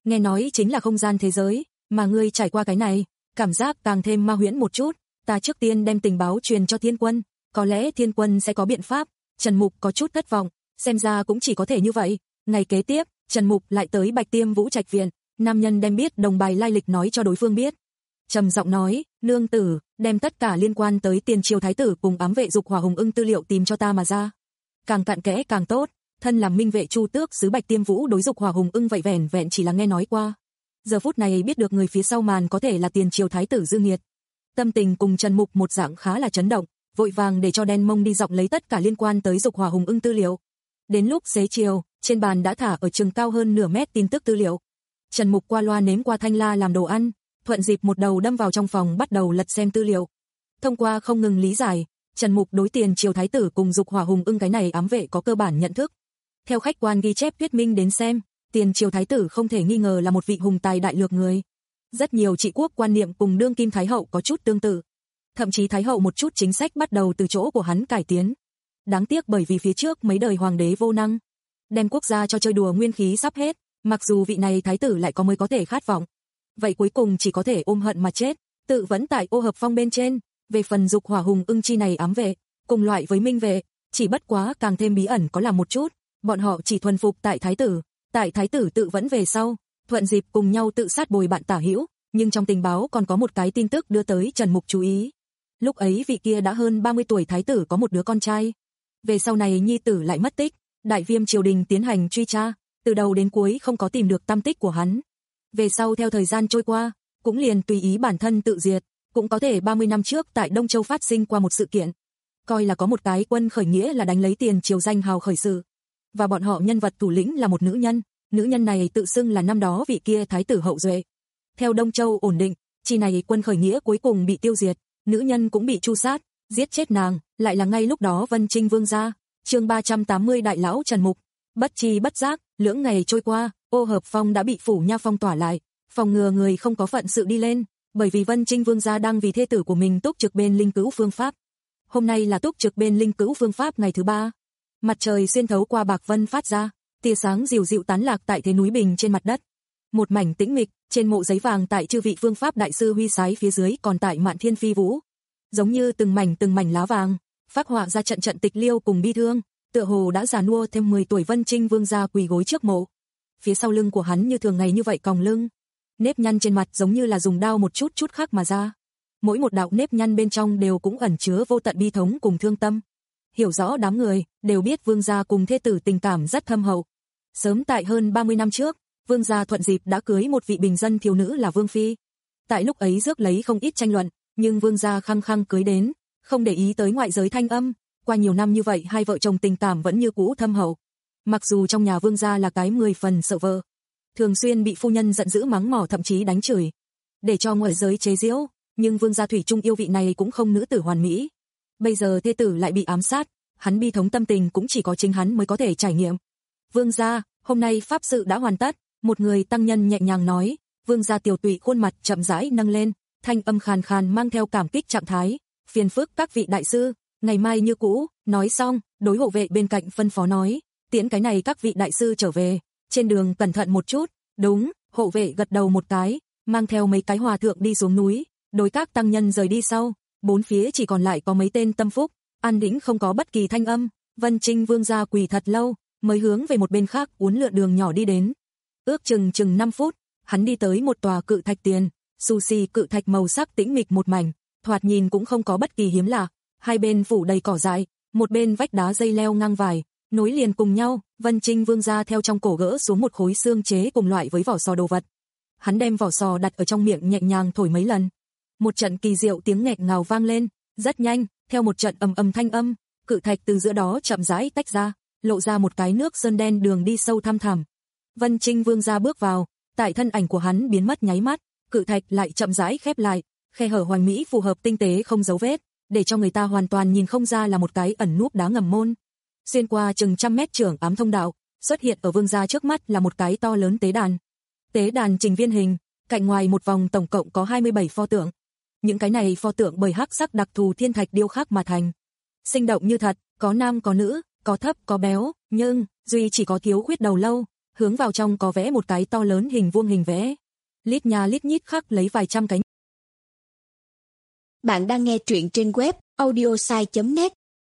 Speaker 2: nghe nói chính là không gian thế giới, mà ngươi trải qua cái này, cảm giác càng thêm ma huyễn một chút, ta trước tiên đem tình báo truyền cho Thiên Quân, có lẽ Thiên Quân sẽ có biện pháp. Trần Mục có chút thất vọng, xem ra cũng chỉ có thể như vậy. Ngày kế tiếp, Trần Mục lại tới Bạch Tiêm Vũ Trạch viện, nam nhân đem biết đồng bài lai lịch nói cho đối phương biết. Trầm giọng nói, nương tử, đem tất cả liên quan tới tiền triều thái tử cùng ám vệ Dục Hỏa Hùng Ưng tư liệu tìm cho ta mà ra. Càng cặn kẽ càng tốt, thân làm minh vệ Chu Tước sứ Bạch Tiêm Vũ đối Dục Hỏa Hùng Ưng vậy vẻn vẹn chỉ là nghe nói qua. Giờ phút này biết được người phía sau màn có thể là tiền triều thái tử Dương Nghiệt. Tâm tình cùng Trần Mục một dạng khá là chấn động, vội vàng để cho đen mông đi dọc lấy tất cả liên quan tới Dục Hỏa Hùng Ưng tư liệu. Đến lúc xế chiều, trên bàn đã thả ở chừng cao hơn nửa mét tin tức tư liệu. Trần Mục qua loa nếm qua thanh la làm đồ ăn, thuận dịp một đầu đâm vào trong phòng bắt đầu lật xem tư liệu. Thông qua không ngừng lý giải, Trần Mục đối tiền triều thái tử cùng Dục Hỏa Hùng Ưng cái này ám vệ có cơ bản nhận thức. Theo khách quan ghi chép thuyết minh đến xem, tiền triều thái tử không thể nghi ngờ là một vị hùng tài đại lược người. Rất nhiều trị quốc quan niệm cùng đương kim thái hậu có chút tương tự. Thậm chí thái hậu một chút chính sách bắt đầu từ chỗ của hắn cải tiến. Đáng tiếc bởi vì phía trước mấy đời hoàng đế vô năng, đem quốc gia cho chơi đùa nguyên khí sắp hết, mặc dù vị này thái tử lại có mới có thể khát vọng. Vậy cuối cùng chỉ có thể ôm hận mà chết, tự vẫn tại Ô Hợp Phong bên trên. Về phần Dục Hỏa Hùng Ưng chi này ám vệ, cùng loại với minh vệ, chỉ bất quá càng thêm bí ẩn có là một chút, bọn họ chỉ thuần phục tại thái tử, tại thái tử tự vẫn về sau, thuận dịp cùng nhau tự sát bồi bạn tả hữu, nhưng trong tình báo còn có một cái tin tức đưa tới Trần Mục chú ý. Lúc ấy vị kia đã hơn ba mươi tuổi thái tử có một đứa con trai. Về sau này nhi tử lại mất tích, Đại Viêm triều đình tiến hành truy tra, từ đầu đến cuối không có tìm được tăm tích của hắn. Về sau theo thời gian trôi qua, cũng liền tùy ý bản thân tự diệt, cũng có thể ba mươi năm trước tại Đông Châu phát sinh qua một sự kiện. Coi là có một cái quân khởi nghĩa là đánh lấy tiền triều danh hào khởi sự. Và bọn họ nhân vật thủ lĩnh là một nữ nhân, nữ nhân này tự xưng là năm đó vị kia thái tử hậu duệ. Theo Đông Châu ổn định, chi này quân khởi nghĩa cuối cùng bị tiêu diệt, nữ nhân cũng bị tru sát, giết chết nàng, lại là ngay lúc đó Vân Trinh Vương gia. Chương ba trăm tám mươi Đại lão Trần Mục. Bất chi bất giác, lưỡng ngày trôi qua, Ô Hợp Phong đã bị phủ nha phong tỏa lại, phòng ngừa người không có phận sự đi lên, bởi vì Vân Trinh Vương gia đang vì thê tử của mình túc trực bên linh cữu phương pháp. Hôm nay là túc trực bên linh cữu phương pháp ngày thứ ba. Mặt trời xuyên thấu qua bạc vân phát ra, tia sáng dịu dịu tán lạc tại thế núi bình trên mặt đất. Một mảnh tĩnh mịch, trên mộ giấy vàng tại chư vị phương pháp đại sư huy sái phía dưới còn tại Mạn Thiên Phi Vũ, giống như từng mảnh từng mảnh lá vàng, phác họa ra trận trận tịch liêu cùng bi thương, tựa hồ đã già nua thêm mười tuổi Vân Trinh Vương gia quỳ gối trước mộ. Phía sau lưng của hắn như thường ngày như vậy còng lưng, nếp nhăn trên mặt giống như là dùng đao một chút chút khắc mà ra. Mỗi một đạo nếp nhăn bên trong đều cũng ẩn chứa vô tận bi thống cùng thương tâm. Hiểu rõ đám người, đều biết Vương gia cùng thê tử tình cảm rất thâm hậu. Sớm tại hơn ba mươi năm trước, Vương gia thuận dịp đã cưới một vị bình dân thiếu nữ là Vương phi. Tại lúc ấy rước lấy không ít tranh luận, nhưng Vương gia khăng khăng cưới đến, không để ý tới ngoại giới thanh âm. Qua nhiều năm như vậy hai vợ chồng tình cảm vẫn như cũ thâm hậu. Mặc dù trong nhà Vương gia là cái mười phần sợ vợ, thường xuyên bị phu nhân giận dữ mắng mỏ thậm chí đánh chửi, để cho ngoại giới chế giễu, nhưng Vương gia thủy chung yêu vị này cũng không nữ tử hoàn mỹ. Bây giờ thê tử lại bị ám sát, hắn bi thống tâm tình cũng chỉ có chính hắn mới có thể trải nghiệm. Vương gia, hôm nay pháp sự đã hoàn tất, một người tăng nhân nhẹ nhàng nói. Vương gia tiểu tụy khuôn mặt chậm rãi nâng lên, thanh âm khàn khàn mang theo cảm kích trạng thái. Phiền phức các vị đại sư, ngày mai như cũ. Nói xong, đối hộ vệ bên cạnh phân phó nói, tiễn cái này các vị đại sư trở về, trên đường cẩn thận một chút. Đúng, hộ vệ gật đầu một cái, mang theo mấy cái hòa thượng đi xuống núi. Đối các tăng nhân rời đi sau, bốn phía chỉ còn lại có mấy tên tâm phúc, an tĩnh không có bất kỳ thanh âm. Vân Trinh Vương gia quỳ thật lâu, mới hướng về một bên khác uốn lượn đường nhỏ đi đến. Ước chừng chừng năm phút, hắn đi tới một tòa cự thạch tiền, xù xì cự thạch màu sắc tĩnh mịch một mảnh, thoạt nhìn cũng không có bất kỳ hiếm lạ. Hai bên phủ đầy cỏ dại, một bên vách đá dây leo ngang vải, nối liền cùng nhau. Vân Trinh Vương gia theo trong cổ gỡ xuống một khối xương chế cùng loại với vỏ sò đồ vật. Hắn đem vỏ sò đặt ở trong miệng nhẹ nhàng thổi mấy lần. Một trận kỳ diệu tiếng nghẹt ngào vang lên, rất nhanh, theo một trận ầm ầm thanh âm, cự thạch từ giữa đó chậm rãi tách ra, lộ ra một cái nước sơn đen đường đi sâu thăm thẳm. Vân Trinh Vương gia bước vào, tại thân ảnh của hắn biến mất nháy mắt, cự thạch lại chậm rãi khép lại, khe hở hoàn mỹ phù hợp tinh tế không dấu vết, để cho người ta hoàn toàn nhìn không ra là một cái ẩn núp đá ngầm môn. Xuyên qua chừng trăm mét trưởng ám thông đạo, xuất hiện ở Vương gia trước mắt là một cái to lớn tế đàn. Tế đàn trình viên hình, cạnh ngoài một vòng tổng cộng có hai mươi bảy pho tượng. Những cái này pho tượng bởi hắc sắc đặc thù thiên thạch điêu khắc mà thành. Sinh động như thật, có nam có nữ, có thấp có béo, nhưng duy chỉ có thiếu khuyết đầu lâu. hướng vào trong có vẽ một cái to lớn hình vuông hình vẽ. Lít nha lít nhít khắc lấy vài trăm cánh.
Speaker 3: Bạn đang nghe truyện trên web audiosai chấm net.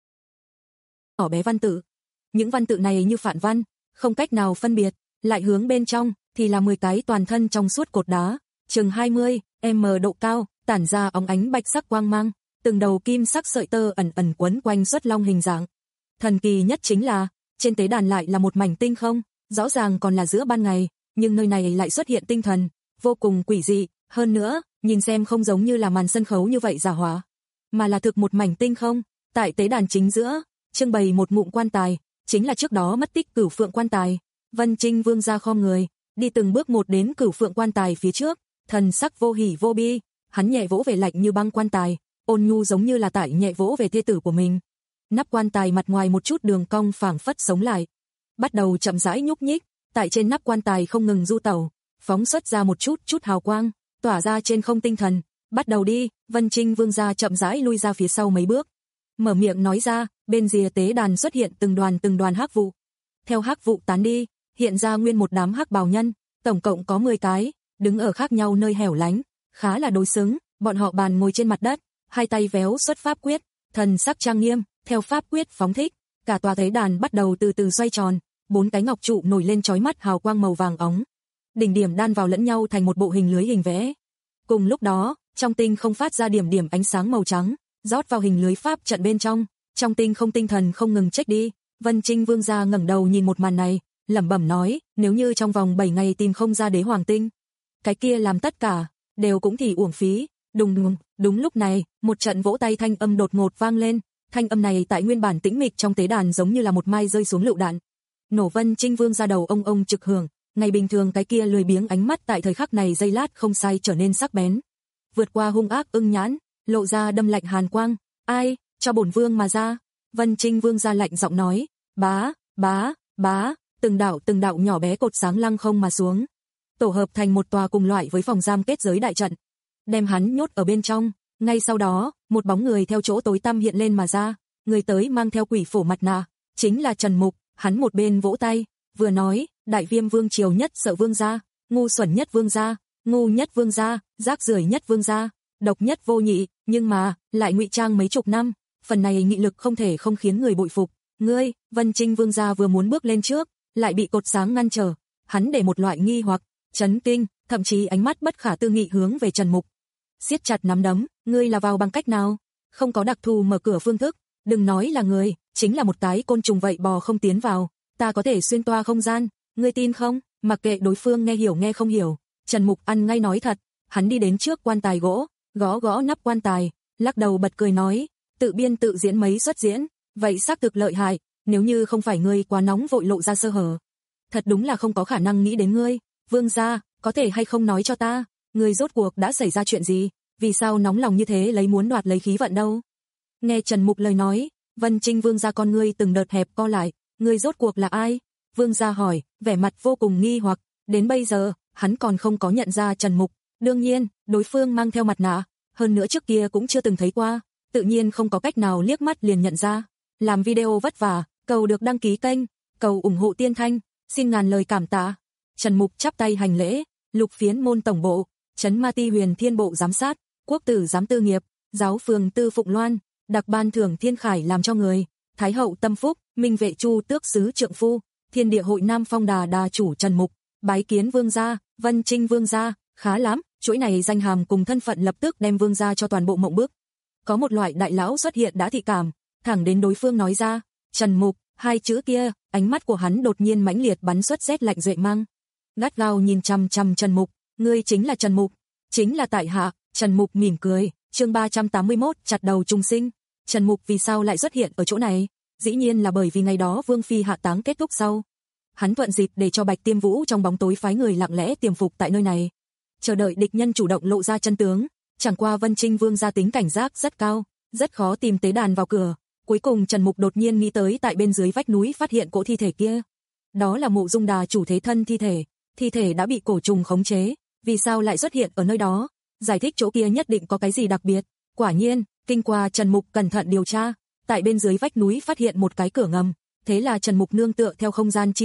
Speaker 2: Nhỏ bé văn tự. Những văn tự này như phản văn, không cách nào phân biệt, lại hướng bên trong thì là mười cái toàn thân trong suốt cột đá, chừng hai mươi mét độ cao, tản ra óng ánh bạch sắc quang mang, từng đầu kim sắc sợi tơ ẩn ẩn quấn quanh xuất long hình dạng. Thần kỳ nhất chính là, trên tế đàn lại là một mảnh tinh không, rõ ràng còn là giữa ban ngày, nhưng nơi này lại xuất hiện tinh thần, vô cùng quỷ dị, hơn nữa, nhìn xem không giống như là màn sân khấu như vậy giả hóa, mà là thực một mảnh tinh không. Tại tế đàn chính giữa, trưng bày một ngụm quan tài, chính là trước đó mất tích Cửu Phượng quan tài. Vân Trinh Vương ra khom người, đi từng bước một đến Cửu Phượng quan tài phía trước, thần sắc vô hỉ vô bi, hắn nhẹ vỗ về lạnh như băng quan tài, ôn nhu giống như là tại nhẹ vỗ về thê tử của mình. Nắp quan tài mặt ngoài một chút đường cong phảng phất sống lại, bắt đầu chậm rãi nhúc nhích, tại trên nắp quan tài không ngừng du tẩu, phóng xuất ra một chút chút hào quang, tỏa ra trên không tinh thần. Bắt đầu đi. Vân Trinh Vương gia chậm rãi lui ra phía sau mấy bước, mở miệng nói ra. Bên rìa tế đàn xuất hiện từng đoàn từng đoàn hắc vụ. Theo hắc vụ tán đi, hiện ra nguyên một đám hắc bào nhân, tổng cộng có mười cái, đứng ở khác nhau nơi hẻo lánh, khá là đối xứng. Bọn họ bàn ngồi trên mặt đất, hai tay véo xuất pháp quyết, thần sắc trang nghiêm, theo pháp quyết phóng thích, cả tòa tế đàn bắt đầu từ từ xoay tròn, bốn cái ngọc trụ nổi lên chói mắt hào quang màu vàng óng, đỉnh điểm đan vào lẫn nhau thành một bộ hình lưới hình vẽ. Cùng lúc đó, trong tinh không phát ra điểm điểm ánh sáng màu trắng, rót vào hình lưới pháp trận bên trong, trong tinh không tinh thần không ngừng trách đi. Vân Trinh Vương gia ngẩng đầu nhìn một màn này, lẩm bẩm nói, nếu như trong vòng bảy ngày tìm không ra đế hoàng tinh, cái kia làm tất cả đều cũng thì uổng phí. Đùng đùng, đúng lúc này, một trận vỗ tay thanh âm đột ngột vang lên, thanh âm này tại nguyên bản tĩnh mịch trong tế đàn giống như là một mai rơi xuống lựu đạn. Nổ. Vân Trinh Vương ra đầu ông ông trực hưởng, ngày bình thường cái kia lười biếng ánh mắt tại thời khắc này giây lát không sai trở nên sắc bén, vượt qua hung ác ưng nhãn, lộ ra đâm lạnh hàn quang. Ai, cho bổn vương mà ra. Vân Trinh Vương ra lạnh giọng nói. Bá, bá, bá, từng đạo từng đạo nhỏ bé cột sáng lăng không mà xuống, tổ hợp thành một tòa cùng loại với phòng giam kết giới đại trận, đem hắn nhốt ở bên trong. Ngay sau đó, một bóng người theo chỗ tối tăm hiện lên mà ra, người tới mang theo quỷ phổ mặt nạ, chính là Trần Mục. Hắn một bên vỗ tay, vừa nói, Đại Viêm Vương triều nhất sợ vương gia, ngu xuẩn nhất vương gia, ngu nhất vương gia, rác rưởi nhất vương gia, độc nhất vô nhị, nhưng mà lại ngụy trang mấy chục năm, phần này nghị lực không thể không khiến người bội phục. Ngươi. Vân Trinh Vương gia vừa muốn bước lên trước, lại bị cột sáng ngăn trở. Hắn để một loại nghi hoặc, chấn kinh, thậm chí ánh mắt bất khả tư nghị hướng về Trần Mục, siết chặt nắm đấm. Ngươi là vào bằng cách nào? Không có đặc thù mở cửa phương thức, đừng nói là người, chính là một cái côn trùng vậy bò không tiến vào, ta có thể xuyên toa không gian, ngươi tin không? Mặc kệ đối phương nghe hiểu nghe không hiểu, Trần Mục ăn ngay nói thật. Hắn đi đến trước quan tài gỗ, gõ gõ nắp quan tài, lắc đầu bật cười nói, tự biên tự diễn mấy suất diễn, vậy xác thực lợi hại, nếu như không phải ngươi quá nóng vội lộ ra sơ hở, thật đúng là không có khả năng nghĩ đến ngươi. Vương gia, có thể hay không nói cho ta, ngươi rốt cuộc đã xảy ra chuyện gì, vì sao nóng lòng như thế lấy muốn đoạt lấy khí vận đâu? Nghe Trần Mục lời nói, Vân Trinh Vương gia con ngươi từng đợt hẹp co lại. Ngươi rốt cuộc là ai? Vương gia hỏi, vẻ mặt vô cùng nghi hoặc. Đến bây giờ, hắn còn không có nhận ra Trần Mục. Đương nhiên, đối phương mang theo mặt nạ, hơn nữa trước kia cũng chưa từng thấy qua, tự nhiên không có cách nào liếc mắt liền nhận ra. Làm video vất vả, cầu được đăng ký kênh, cầu ủng hộ Tiên Thanh, xin ngàn lời cảm tạ. Trần Mục chắp tay hành lễ. Lục Phiến môn tổng bộ, Trấn Ma Ti Huyền Thiên bộ giám sát, Quốc tử giám tư nghiệp, giáo phường Tư Phụng Loan, đặc ban thưởng Thiên Khải làm cho người, Thái hậu Tâm Phúc, Minh Vệ Chu tước sứ trượng phu, Thiên Địa hội Nam Phong Đà đà chủ Trần Mục, bái kiến vương gia. Vân Trinh Vương gia, khá lắm, chuỗi này danh hàm cùng thân phận lập tức đem vương gia cho toàn bộ mộng bức. Có một loại đại lão xuất hiện đã thị cảm, thẳng đến đối phương nói ra, Trần Mục, hai chữ kia, ánh mắt của hắn đột nhiên mãnh liệt bắn xuất rét lạnh duệ mang, gắt gao nhìn chằm chằm Trần Mục. Ngươi chính là Trần Mục? Chính là tại hạ. Trần Mục mỉm cười. Chương ba trăm tám mươi mốt, chặt đầu trùng sinh. Trần Mục vì sao lại xuất hiện ở chỗ này? Dĩ nhiên là bởi vì ngày đó Vương phi hạ táng kết thúc sau, hắn thuận dịp để cho Bạch Tiêm Vũ trong bóng tối phái người lặng lẽ tiềm phục tại nơi này, chờ đợi địch nhân chủ động lộ ra chân tướng. Chẳng qua Vân Trinh Vương gia tính cảnh giác rất cao, rất khó tìm tế đàn vào cửa. Cuối cùng Trần Mục đột nhiên nghĩ tới tại bên dưới vách núi phát hiện cỗ thi thể kia. Đó là Mộ Dung Đà chủ thế thân thi thể, thi thể đã bị cổ trùng khống chế, vì sao lại xuất hiện ở nơi đó? Giải thích chỗ kia nhất định có cái gì đặc biệt. Quả nhiên, kinh qua Trần Mục cẩn thận điều tra, tại bên dưới vách núi phát hiện một cái cửa ngầm, thế là Trần Mục nương tựa theo không gian chi thuật,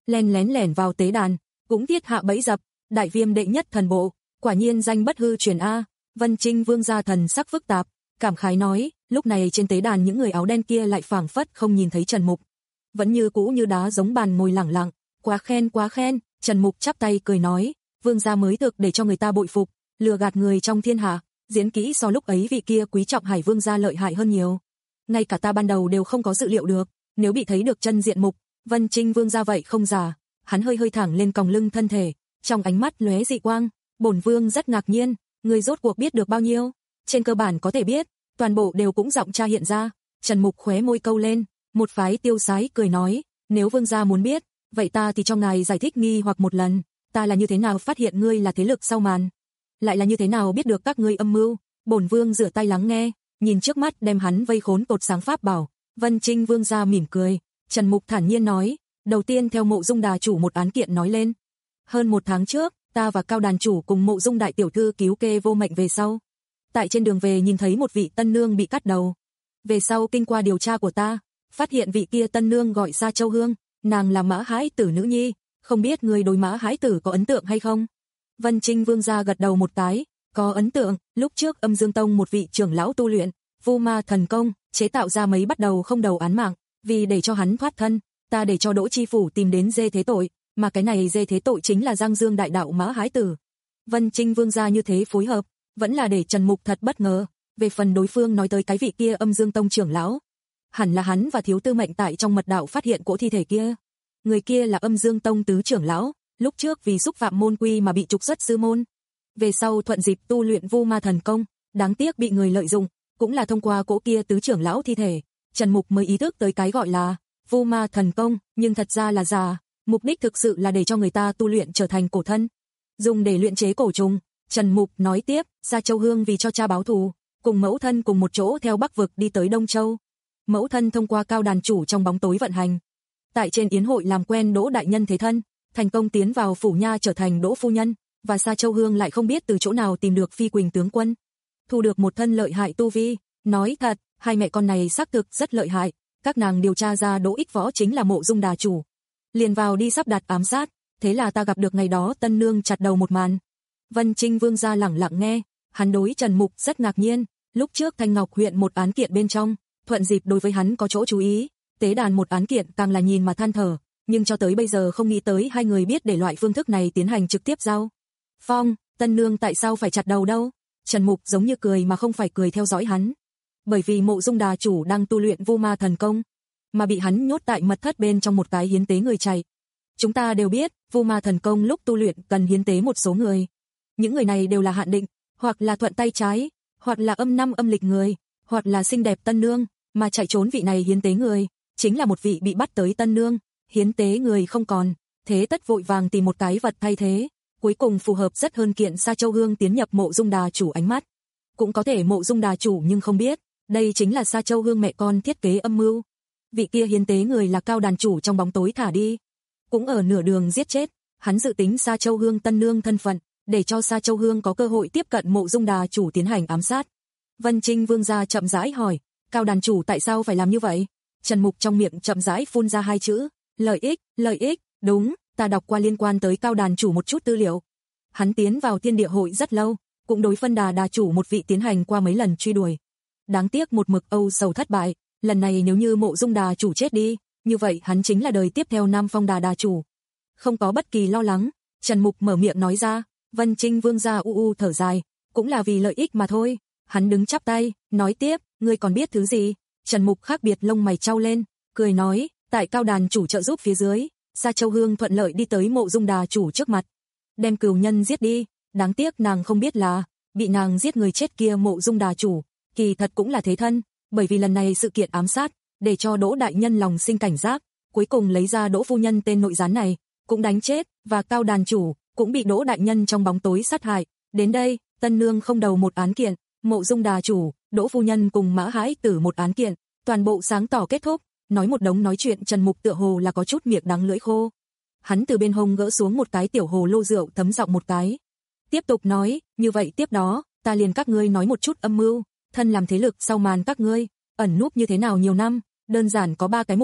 Speaker 2: len lén lẻn vào tế đàn, cũng thiết hạ bẫy dập, đại viêm đệ nhất thần bộ, quả nhiên danh bất hư truyền a. Vân Trinh Vương gia thần sắc phức tạp, cảm khái nói, lúc này trên tế đàn những người áo đen kia lại phảng phất không nhìn thấy Trần Mục, vẫn như cũ như đá giống bàn ngồi lẳng lặng, quá khen quá khen. Trần Mục chắp tay cười nói, Vương gia mới thực để cho người ta bội phục, lừa gạt người trong thiên hạ, diễn kỹ so lúc ấy vị kia Quý Trọng Hải Vương gia lợi hại hơn nhiều. Ngay cả ta ban đầu đều không có dự liệu được, nếu bị thấy được chân diện mục, Vân Trinh Vương gia vậy không giả. Hắn hơi hơi thẳng lên còng lưng thân thể, trong ánh mắt lóe dị quang, bổn vương rất ngạc nhiên, người rốt cuộc biết được bao nhiêu? Trên cơ bản có thể biết, toàn bộ đều cũng giọng tra hiện ra. Trần Mục khóe môi câu lên, một phái tiêu sái cười nói, nếu vương gia muốn biết, vậy ta thì cho ngài giải thích nghi hoặc một lần, ta là như thế nào phát hiện ngươi là thế lực sau màn, lại là như thế nào biết được các ngươi âm mưu. Bổn vương rửa tay lắng nghe, nhìn trước mắt đem hắn vây khốn cột sáng pháp bảo. Vân Trinh Vương gia mỉm cười, Trần Mục thản nhiên nói, đầu tiên theo Mộ Dung đà chủ một án kiện nói lên. Hơn một tháng trước, ta và Cao đàn chủ cùng Mộ Dung đại tiểu thư cứu kê vô mệnh về sau, tại trên đường về nhìn thấy một vị tân nương bị cắt đầu. Về sau kinh qua điều tra của ta, phát hiện vị kia tân nương gọi Sa Châu Hương, nàng là Mã Hãi Tử nữ nhi, không biết người đối Mã Hãi Tử có ấn tượng hay không? Vân Trinh Vương gia gật đầu một cái, có ấn tượng, lúc trước Âm Dương Tông một vị trưởng lão tu luyện Vu Ma thần công, chế tạo ra mấy bắt đầu không đầu án mạng, vì để cho hắn thoát thân, ta để cho Đỗ Chi phủ tìm đến Dê Thế Tội, mà cái này Dê Thế Tội chính là Giang Dương đại đạo Mã Hãi Tử. Vân Trinh Vương gia như thế phối hợp, vẫn là để Trần Mục thật bất ngờ. Về phần đối phương nói tới cái vị kia Âm Dương Tông trưởng lão, hẳn là hắn và Thiếu Tư Mệnh tại trong mật đạo phát hiện cỗ thi thể kia. Người kia là Âm Dương Tông tứ trưởng lão, lúc trước vì xúc phạm môn quy mà bị trục xuất sư môn. Về sau thuận dịp tu luyện Vu Ma thần công, đáng tiếc bị người lợi dụng, cũng là thông qua cỗ kia tứ trưởng lão thi thể, Trần Mục mới ý thức tới cái gọi là Vu Ma thần công, nhưng thật ra là giả, mục đích thực sự là để cho người ta tu luyện trở thành cổ thân, dùng để luyện chế cổ trùng. Trần Mục nói tiếp, Sa Châu Hương vì cho cha báo thù, cùng mẫu thân cùng một chỗ theo Bắc vực đi tới Đông Châu. Mẫu thân thông qua Cao đàn chủ trong bóng tối vận hành, tại trên yến hội làm quen Đỗ đại nhân thế thân, thành công tiến vào phủ nha trở thành Đỗ phu nhân, và Sa Châu Hương lại không biết từ chỗ nào tìm được Phi Quỳnh tướng quân, thu được một thân lợi hại tu vi. Nói thật, hai mẹ con này xác thực rất lợi hại, các nàng điều tra ra Đỗ Ích Võ chính là Mộ Dung đà chủ, liền vào đi sắp đặt ám sát, thế là ta gặp được ngày đó tân nương chặt đầu một màn. Vân Trinh Vương gia lẳng lặng nghe, hắn đối Trần Mục rất ngạc nhiên, lúc trước Thanh Ngọc huyện một án kiện bên trong, thuận dịp đối với hắn có chỗ chú ý, tế đàn một án kiện càng là nhìn mà than thở, nhưng cho tới bây giờ không nghĩ tới hai người biết để loại phương thức này tiến hành trực tiếp giao phong. Tân nương tại sao phải chặt đầu đâu? Trần Mục giống như cười mà không phải cười theo dõi hắn. Bởi vì Mộ Dung đà chủ đang tu luyện Vu Ma thần công, mà bị hắn nhốt tại mật thất bên trong một cái hiến tế người chạy. Chúng ta đều biết, Vu Ma thần công lúc tu luyện cần hiến tế một số người. Những người này đều là hạn định, hoặc là thuận tay trái, hoặc là âm năm âm lịch người, hoặc là xinh đẹp tân nương, mà chạy trốn vị này hiến tế người, chính là một vị bị bắt tới tân nương, hiến tế người không còn, thế tất vội vàng tìm một cái vật thay thế, cuối cùng phù hợp rất hơn kiện Sa Châu Hương tiến nhập Mộ Dung đà chủ ánh mắt. Cũng có thể Mộ Dung đà chủ nhưng không biết, đây chính là Sa Châu Hương mẹ con thiết kế âm mưu. Vị kia hiến tế người là Cao đàn chủ trong bóng tối thả đi, cũng ở nửa đường giết chết, hắn dự tính Sa Châu Hương tân nương thân phận, để cho Sa Châu Hương có cơ hội tiếp cận Mộ Dung đà chủ tiến hành ám sát. Vân Trinh Vương gia chậm rãi hỏi, Cao đàn chủ tại sao phải làm như vậy? Trần Mục trong miệng chậm rãi phun ra hai chữ, lợi ích, lợi ích, đúng, ta đọc qua liên quan tới Cao đàn chủ một chút tư liệu. Hắn tiến vào Thiên Địa hội rất lâu, cũng đối Phân Đà đà chủ một vị tiến hành qua mấy lần truy đuổi. Đáng tiếc một mực âu sầu thất bại, lần này nếu như Mộ Dung đà chủ chết đi, như vậy hắn chính là đời tiếp theo Nam Phong đà đà chủ. Không có bất kỳ lo lắng, Trần Mục mở miệng nói ra. Vân Trinh Vương gia u u thở dài, cũng là vì lợi ích mà thôi. Hắn đứng chắp tay, nói tiếp, ngươi còn biết thứ gì? Trần Mục khác biệt lông mày trao lên, cười nói, tại Cao đàn chủ trợ giúp phía dưới, Sa Châu Hương thuận lợi đi tới Mộ Dung đà chủ trước mặt, đem cừu nhân giết đi. Đáng tiếc nàng không biết là, bị nàng giết người chết kia Mộ Dung đà chủ, kỳ thật cũng là thế thân, bởi vì lần này sự kiện ám sát, để cho Đỗ đại nhân lòng sinh cảnh giác, cuối cùng lấy ra Đỗ phu nhân tên nội gián này, cũng đánh chết, và Cao đàn chủ cũng bị Đỗ đại nhân trong bóng tối sát hại. Đến đây, tân nương không đầu một án kiện, Mộ Dung đà chủ, Đỗ phu nhân cùng Mã Hãi Tử một án kiện, toàn bộ sáng tỏ kết thúc. Nói một đống nói chuyện, Trần Mục tựa hồ là có chút miệng đắng lưỡi khô. Hắn từ bên hông gỡ xuống một cái tiểu hồ lô rượu, thấm giọng một cái, tiếp tục nói, như vậy tiếp đó, ta liền các ngươi nói một chút âm mưu, thân làm thế lực sau màn các ngươi, ẩn núp như thế nào nhiều năm, đơn giản có ba cái mục đích.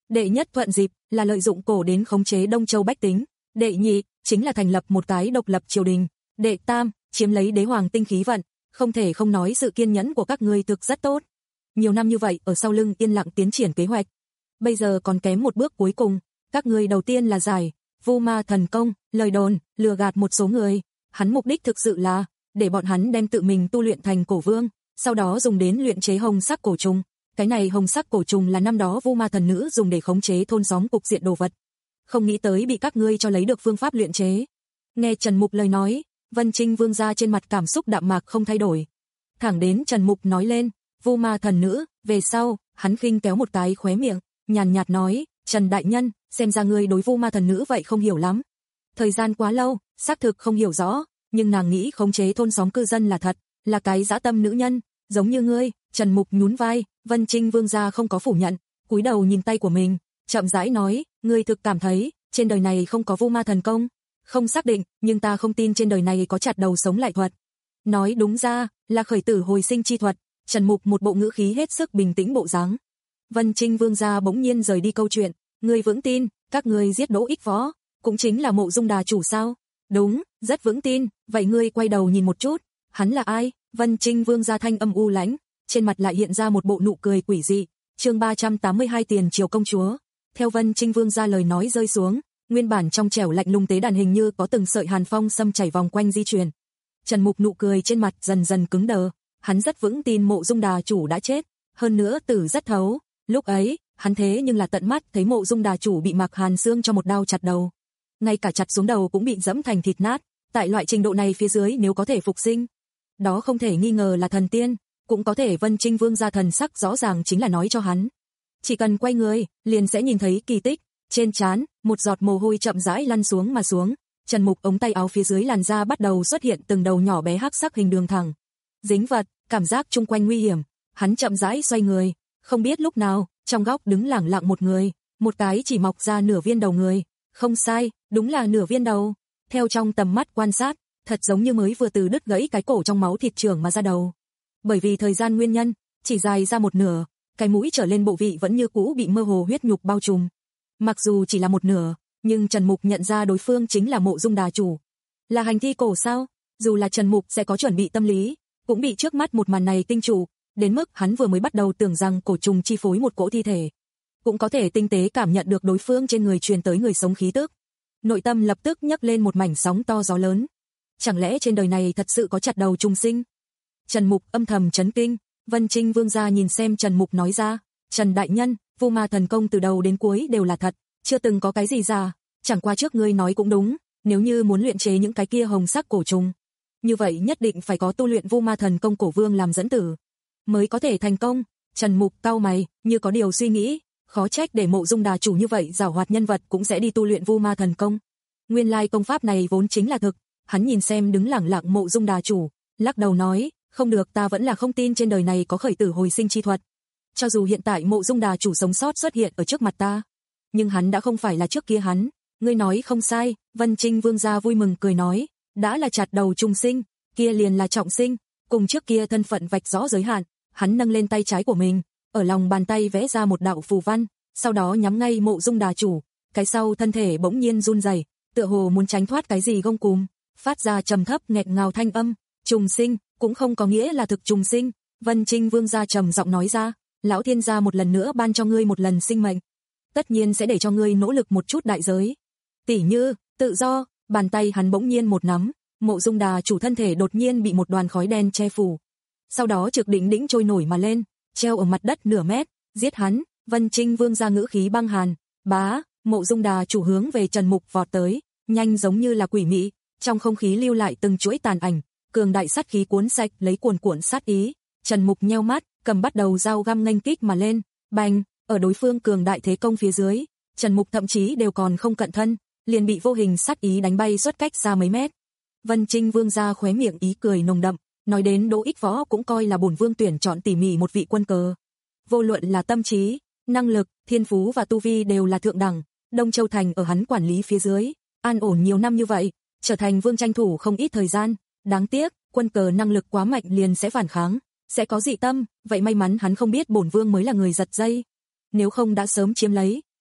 Speaker 2: Đệ nhất thuận dịp là lợi dụng cổ đến khống chế Đông Châu bách tính, đệ nhị chính là thành lập một cái độc lập triều đình, đệ tam chiếm lấy đế hoàng tinh khí vận, không thể không nói sự kiên nhẫn của các ngươi thực rất tốt. Nhiều năm như vậy ở sau lưng yên lặng tiến triển kế hoạch. Bây giờ còn kém một bước cuối cùng, các ngươi đầu tiên là giải Vu Ma thần công, lời đồn, lừa gạt một số người, hắn mục đích thực sự là để bọn hắn đem tự mình tu luyện thành cổ vương, sau đó dùng đến luyện chế hồng sắc cổ trùng. Cái này hồng sắc cổ trùng là năm đó Vu Ma thần nữ dùng để khống chế thôn xóm cục diện đồ vật. Không nghĩ tới bị các ngươi cho lấy được phương pháp luyện chế. Nghe Trần Mục lời nói, Vân Trinh Vương gia trên mặt cảm xúc đạm mạc không thay đổi. Thẳng đến Trần Mục nói lên Vu Ma thần nữ, về sau, hắn khinh kéo một cái khóe miệng, nhàn nhạt nói, Trần đại nhân, xem ra ngươi đối Vu Ma thần nữ vậy không hiểu lắm. Thời gian quá lâu, xác thực không hiểu rõ, nhưng nàng nghĩ khống chế thôn xóm cư dân là thật, là cái dã tâm nữ nhân, giống như ngươi. Trần Mục nhún vai, Vân Trinh Vương gia không có phủ nhận, cúi đầu nhìn tay của mình, chậm rãi nói, ngươi thực cảm thấy trên đời này không có Vu Ma thần công? Không xác định, nhưng ta không tin trên đời này có chặt đầu sống lại thuật. Nói đúng ra, là khởi tử hồi sinh chi thuật. Trần Mục một bộ ngữ khí hết sức bình tĩnh bộ dáng. Vân Trinh Vương gia bỗng nhiên rời đi câu chuyện, ngươi vững tin, các ngươi giết Đỗ Ích Võ, cũng chính là Mộ Dung Đà chủ sao? Đúng, rất vững tin, vậy ngươi quay đầu nhìn một chút, hắn là ai? Vân Trinh Vương gia thanh âm u lãnh, trên mặt lại hiện ra một bộ nụ cười quỷ dị. Chương ba trăm tám mươi hai Tiền triều công chúa. Theo Vân Trinh Vương gia lời nói rơi xuống, nguyên bản trong trẻo lạnh lùng tế đàn hình như có từng sợi hàn phong xâm chảy vòng quanh di chuyển. Trần Mục nụ cười trên mặt dần dần cứng đờ, hắn rất vững tin Mộ Dung Đà chủ đã chết, hơn nữa tử rất thấu, lúc ấy, hắn thế nhưng là tận mắt thấy Mộ Dung Đà chủ bị Mạc Hàn Xương cho một đao chặt đầu, ngay cả chặt xuống đầu cũng bị dẫm thành thịt nát, tại loại trình độ này phía dưới nếu có thể phục sinh, đó không thể nghi ngờ là thần tiên, cũng có thể Vân Trinh Vương gia thần sắc rõ ràng chính là nói cho hắn, chỉ cần quay người, liền sẽ nhìn thấy kỳ tích. Trên trán, một giọt mồ hôi chậm rãi lăn xuống mà xuống, Trần Mục ống tay áo phía dưới làn da bắt đầu xuất hiện từng đầu nhỏ bé hắc sắc hình đường thẳng. Dính vật, cảm giác chung quanh nguy hiểm, hắn chậm rãi xoay người, không biết lúc nào, trong góc đứng lẳng lặng một người, một cái chỉ mọc ra nửa viên đầu người, không sai, đúng là nửa viên đầu. Theo trong tầm mắt quan sát, thật giống như mới vừa từ đứt gãy cái cổ trong máu thịt trưởng mà ra đầu. Bởi vì thời gian nguyên nhân, chỉ dài ra một nửa, cái mũi trở lên bộ vị vẫn như cũ bị mơ hồ huyết nhục bao trùm. Mặc dù chỉ là một nửa, nhưng Trần Mục nhận ra đối phương chính là Mộ Dung Đà chủ. Là hành thi cổ sao? Dù là Trần Mục sẽ có chuẩn bị tâm lý, cũng bị trước mắt một màn này tinh trụ, đến mức hắn vừa mới bắt đầu tưởng rằng cổ trùng chi phối một cỗ thi thể, cũng có thể tinh tế cảm nhận được đối phương trên người truyền tới người sống khí tức. Nội tâm lập tức nhấc lên một mảnh sóng to gió lớn. Chẳng lẽ trên đời này thật sự có chặt đầu trùng sinh? Trần Mục âm thầm chấn kinh, Vân Trinh Vương gia nhìn xem Trần Mục nói ra, Trần đại nhân, Vu Ma thần công từ đầu đến cuối đều là thật, chưa từng có cái gì giả, chẳng qua trước ngươi nói cũng đúng, nếu như muốn luyện chế những cái kia hồng sắc cổ trùng, như vậy nhất định phải có tu luyện Vu Ma thần công cổ vương làm dẫn tử, mới có thể thành công. Trần Mục cau mày, như có điều suy nghĩ, khó trách để Mộ Dung Đà chủ như vậy giảo hoạt nhân vật cũng sẽ đi tu luyện Vu Ma thần công. Nguyên lai công pháp này vốn chính là thực. Hắn nhìn xem đứng lẳng lặng Mộ Dung Đà chủ, lắc đầu nói, không được, ta vẫn là không tin trên đời này có khởi tử hồi sinh chi thuật. Cho dù hiện tại Mộ Dung Đà chủ sống sót xuất hiện ở trước mặt ta, nhưng hắn đã không phải là trước kia hắn. Ngươi nói không sai, Vân Trinh Vương gia vui mừng cười nói, đã là chặt đầu trùng sinh, kia liền là trọng sinh, cùng trước kia thân phận vạch rõ giới hạn. Hắn nâng lên tay trái của mình, ở lòng bàn tay vẽ ra một đạo phù văn, sau đó nhắm ngay Mộ Dung Đà chủ, cái sau thân thể bỗng nhiên run rẩy, tựa hồ muốn tránh thoát cái gì gông cùm, phát ra trầm thấp nghẹt ngào thanh âm. Trùng sinh cũng không có nghĩa là thực trùng sinh. Vân Trinh Vương gia trầm giọng nói ra, lão thiên gia một lần nữa ban cho ngươi một lần sinh mệnh, tất nhiên sẽ để cho ngươi nỗ lực một chút đại giới, tỉ như tự do. Bàn tay hắn bỗng nhiên một nắm, Mộ Dung Đà chủ thân thể đột nhiên bị một đoàn khói đen che phủ, sau đó trực đỉnh đỉnh trôi nổi mà lên, treo ở mặt đất nửa mét. Giết hắn. Vân Trinh Vương gia ngữ khí băng hàn. Bá, Mộ Dung Đà chủ hướng về Trần Mục vọt tới, nhanh giống như là quỷ mị, trong không khí lưu lại từng chuỗi tàn ảnh, cường đại sát khí cuốn sạch lấy cuồn cuộn sát ý. Trần Mục nheo mắt, cầm bắt đầu dao găm nghênh kích mà lên, bành, ở đối phương cường đại thế công phía dưới, Trần Mục thậm chí đều còn không cận thân, liền bị vô hình sát ý đánh bay xuất cách xa mấy mét. Vân Trinh Vương gia khóe miệng ý cười nồng đậm, nói đến Đỗ Ích Võ cũng coi là bổn vương tuyển chọn tỉ mỉ một vị quân cờ. Vô luận là tâm trí, năng lực, thiên phú và tu vi đều là thượng đẳng, Đông Châu thành ở hắn quản lý phía dưới, an ổn nhiều năm như vậy, trở thành vương tranh thủ không ít thời gian, đáng tiếc, quân cờ năng lực quá mạnh liền sẽ phản kháng, sẽ có dị tâm, vậy may mắn hắn không biết bổn vương mới là người giật dây, nếu không đã sớm chiếm lấy.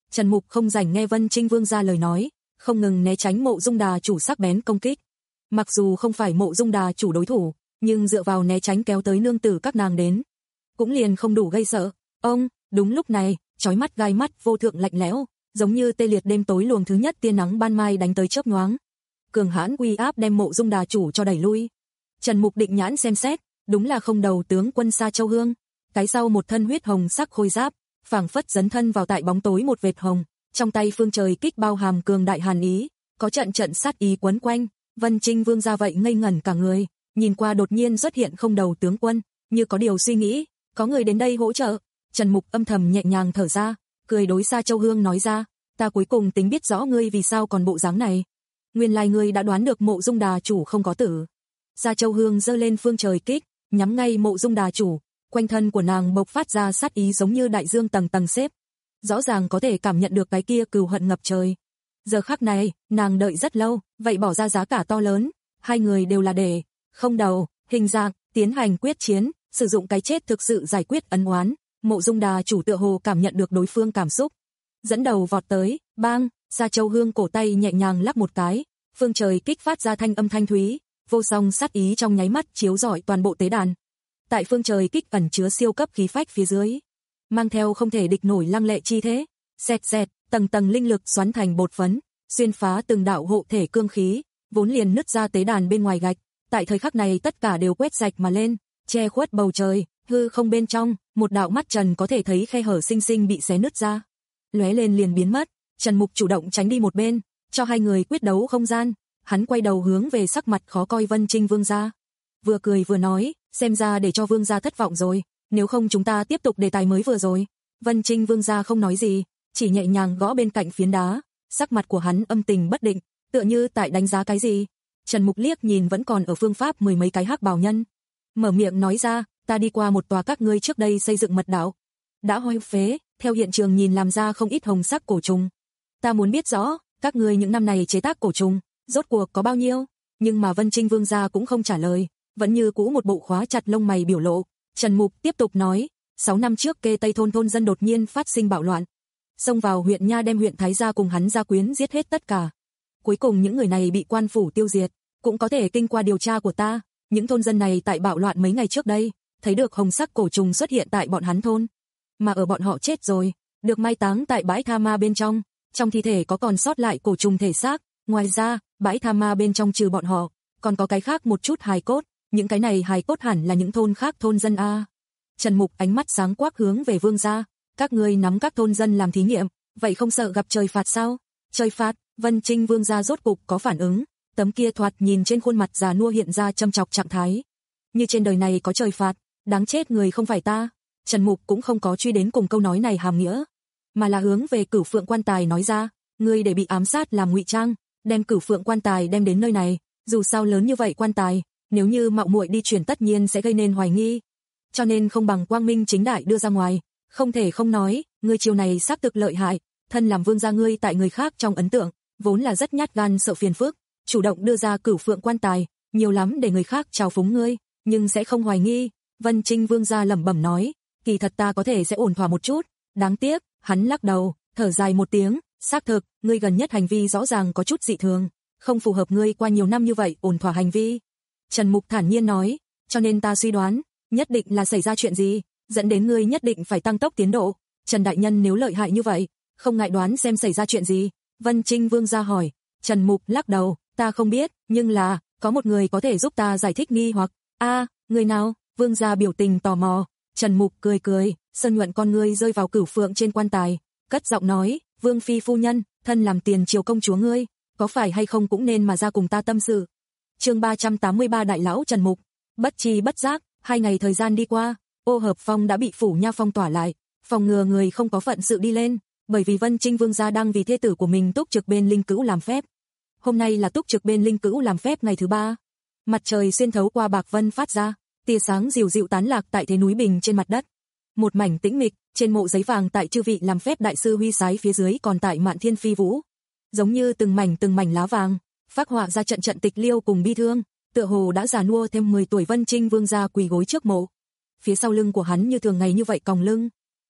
Speaker 2: Trần Mục không rảnh nghe Vân Trinh Vương gia lời nói, không ngừng né tránh Mộ Dung Đà chủ sắc bén công kích. Mặc dù không phải Mộ Dung Đà chủ đối thủ, nhưng dựa vào né tránh kéo tới nương tử các nàng đến, cũng liền không đủ gây sợ. Ông, đúng lúc này, chói mắt gai mắt vô thượng lạnh lẽo, giống như tê liệt đêm tối luồng thứ nhất tia nắng ban mai đánh tới chớp nhoáng. Cường hãn uy áp đem Mộ Dung Đà chủ cho đẩy lui. Trần Mục định nhãn xem xét, đúng là không đầu tướng quân Sa Châu Hương, cái sau một thân huyết hồng sắc khôi giáp, phảng phất dấn thân vào tại bóng tối một vệt hồng, trong tay phương trời kích bao hàm cường đại hàn ý, có trận trận sát ý quấn quanh. Vân Trinh Vương gia vậy ngây ngẩn cả người, nhìn qua đột nhiên xuất hiện không đầu tướng quân, như có điều suy nghĩ, có người đến đây hỗ trợ. Trần Mục âm thầm nhẹ nhàng thở ra, cười đối Sa Châu Hương nói ra, ta cuối cùng tính biết rõ ngươi vì sao còn bộ dáng này. Nguyên lai ngươi đã đoán được Mộ Dung Đà chủ không có tử. Sa Châu Hương giơ lên phương trời kích, nhắm ngay Mộ Dung Đà chủ, quanh thân của nàng bộc phát ra sát ý giống như đại dương tầng tầng xếp. Rõ ràng có thể cảm nhận được cái kia cừu hận ngập trời. Giờ khắc này, nàng đợi rất lâu, vậy bỏ ra giá cả to lớn, hai người đều là để không đầu, hình dạng, tiến hành quyết chiến, sử dụng cái chết thực sự giải quyết ân oán. Mộ Dung Đà chủ tựa hồ cảm nhận được đối phương cảm xúc, dẫn đầu vọt tới, bang, Sa Châu Hương cổ tay nhẹ nhàng lắc một cái, phương trời kích phát ra thanh âm thanh thúy, vô song sát ý trong nháy mắt chiếu rọi toàn bộ tế đàn. Tại phương trời kích ẩn chứa siêu cấp khí phách phía dưới, mang theo không thể địch nổi lăng lệ chi thế, xẹt xẹt, tầng tầng linh lực xoắn thành bột phấn, xuyên phá từng đạo hộ thể cương khí, vốn liền nứt ra tế đàn bên ngoài gạch, tại thời khắc này tất cả đều quét sạch mà lên, che khuất bầu trời, hư không bên trong, một đạo mắt trần có thể thấy khe hở xinh xinh bị xé nứt ra, lóe lên liền biến mất. Trần Mục chủ động tránh đi một bên, cho hai người quyết đấu không gian. Hắn quay đầu hướng về sắc mặt khó coi Vân Trinh Vương gia, vừa cười vừa nói, xem ra để cho Vương gia thất vọng rồi, nếu không chúng ta tiếp tục đề tài mới vừa rồi. Vân Trinh Vương gia không nói gì, chỉ nhẹ nhàng gõ bên cạnh phiến đá, sắc mặt của hắn âm tình bất định, tựa như tại đánh giá cái gì. Trần Mục liếc nhìn vẫn còn ở phương pháp mười mấy cái hắc bào nhân, mở miệng nói ra, ta đi qua một tòa các ngươi trước đây xây dựng mật đạo, đã hoang phế, theo hiện trường nhìn làm ra không ít hồng sắc cổ trùng. Ta muốn biết rõ, các ngươi những năm này chế tác cổ trùng, rốt cuộc có bao nhiêu? Nhưng mà Vân Trinh Vương gia cũng không trả lời, vẫn như cũ một bộ khóa chặt lông mày biểu lộ. Trần Mục tiếp tục nói, sáu năm trước Kê Tây thôn thôn dân đột nhiên phát sinh bạo loạn, xông vào huyện Nha đem huyện Thái gia cùng hắn gia quyến giết hết tất cả. Cuối cùng những người này bị quan phủ tiêu diệt, cũng có thể kinh qua điều tra của ta, những thôn dân này tại bạo loạn mấy ngày trước đây, thấy được hồng sắc cổ trùng xuất hiện tại bọn hắn thôn, mà ở bọn họ chết rồi, được mai táng tại bãi tha ma bên trong, trong thi thể có còn sót lại cổ trùng thể xác. Ngoài ra, bãi tha ma bên trong trừ bọn họ, còn có cái khác một chút hài cốt, những cái này hài cốt hẳn là những thôn khác thôn dân a. Trần Mục ánh mắt sáng quắc hướng về Vương gia, các ngươi nắm các thôn dân làm thí nghiệm, vậy không sợ gặp trời phạt sao? Trời phạt? Vân Trinh Vương gia rốt cục có phản ứng, tấm kia thoạt nhìn trên khuôn mặt già nua hiện ra châm chọc trạng thái. Như trên đời này có trời phạt, đáng chết người không phải ta. Trần Mục cũng không có truy đến cùng câu nói này hàm nghĩa, mà là hướng về Cửu Phượng quan tài nói ra, ngươi để bị ám sát làm ngụy trang, đem Cửu Phượng quan tài đem đến nơi này, dù sao lớn như vậy quan tài, nếu như mạo muội đi chuyển tất nhiên sẽ gây nên hoài nghi, cho nên không bằng quang minh chính đại đưa ra ngoài. Không thể không nói, ngươi chiều này xác thực lợi hại, thân làm vương gia ngươi tại người khác trong ấn tượng, vốn là rất nhát gan sợ phiền phức, chủ động đưa ra Cửu Phượng quan tài, nhiều lắm để người khác trào phúng ngươi, nhưng sẽ không hoài nghi. Vân Trinh Vương gia lẩm bẩm nói, kỳ thật ta có thể sẽ ổn thỏa một chút, đáng tiếc. Hắn lắc đầu, thở dài một tiếng, xác thực, ngươi gần nhất hành vi rõ ràng có chút dị thường, không phù hợp ngươi qua nhiều năm như vậy ổn thỏa hành vi. Trần Mục thản nhiên nói, cho nên ta suy đoán, nhất định là xảy ra chuyện gì, dẫn đến ngươi nhất định phải tăng tốc tiến độ. Trần đại nhân nếu lợi hại như vậy, không ngại đoán xem xảy ra chuyện gì. Vân Trinh Vương gia hỏi. Trần Mục lắc đầu, ta không biết, nhưng là, có một người có thể giúp ta giải thích nghi hoặc. A, người nào? Vương gia biểu tình tò mò. Trần Mục cười cười, sơn nhuận con ngươi rơi vào Cửu Phượng trên quan tài, cất giọng nói, Vương phi phu nhân, thân làm tiền triều công chúa ngươi, có phải hay không cũng nên mà ra cùng ta tâm sự. Chương ba trăm tám mươi ba Đại lão Trần Mục. Bất chi bất giác, hai ngày thời gian đi qua, Ô Hợp Phong đã bị phủ nha phong tỏa lại, phòng ngừa người không có phận sự đi lên, bởi vì Vân Trinh Vương gia đang vì thê tử của mình túc trực bên linh cữu làm phép. Hôm nay là túc trực bên linh cữu làm phép ngày thứ ba. Mặt trời xuyên thấu qua bạc vân phát ra, tia sáng dịu dịu tán lạc tại thế núi bình trên mặt đất. Một mảnh tĩnh mịch, trên mộ giấy vàng tại chư vị làm phép đại sư huy sái phía dưới còn tại Mạn Thiên Phi Vũ, giống như từng mảnh từng mảnh lá vàng, phác họa ra trận trận tịch liêu cùng bi thương, tựa hồ đã già nua thêm mười tuổi. Vân Trinh Vương gia quỳ gối trước mộ, phía sau lưng của hắn như thường ngày như vậy còng lưng,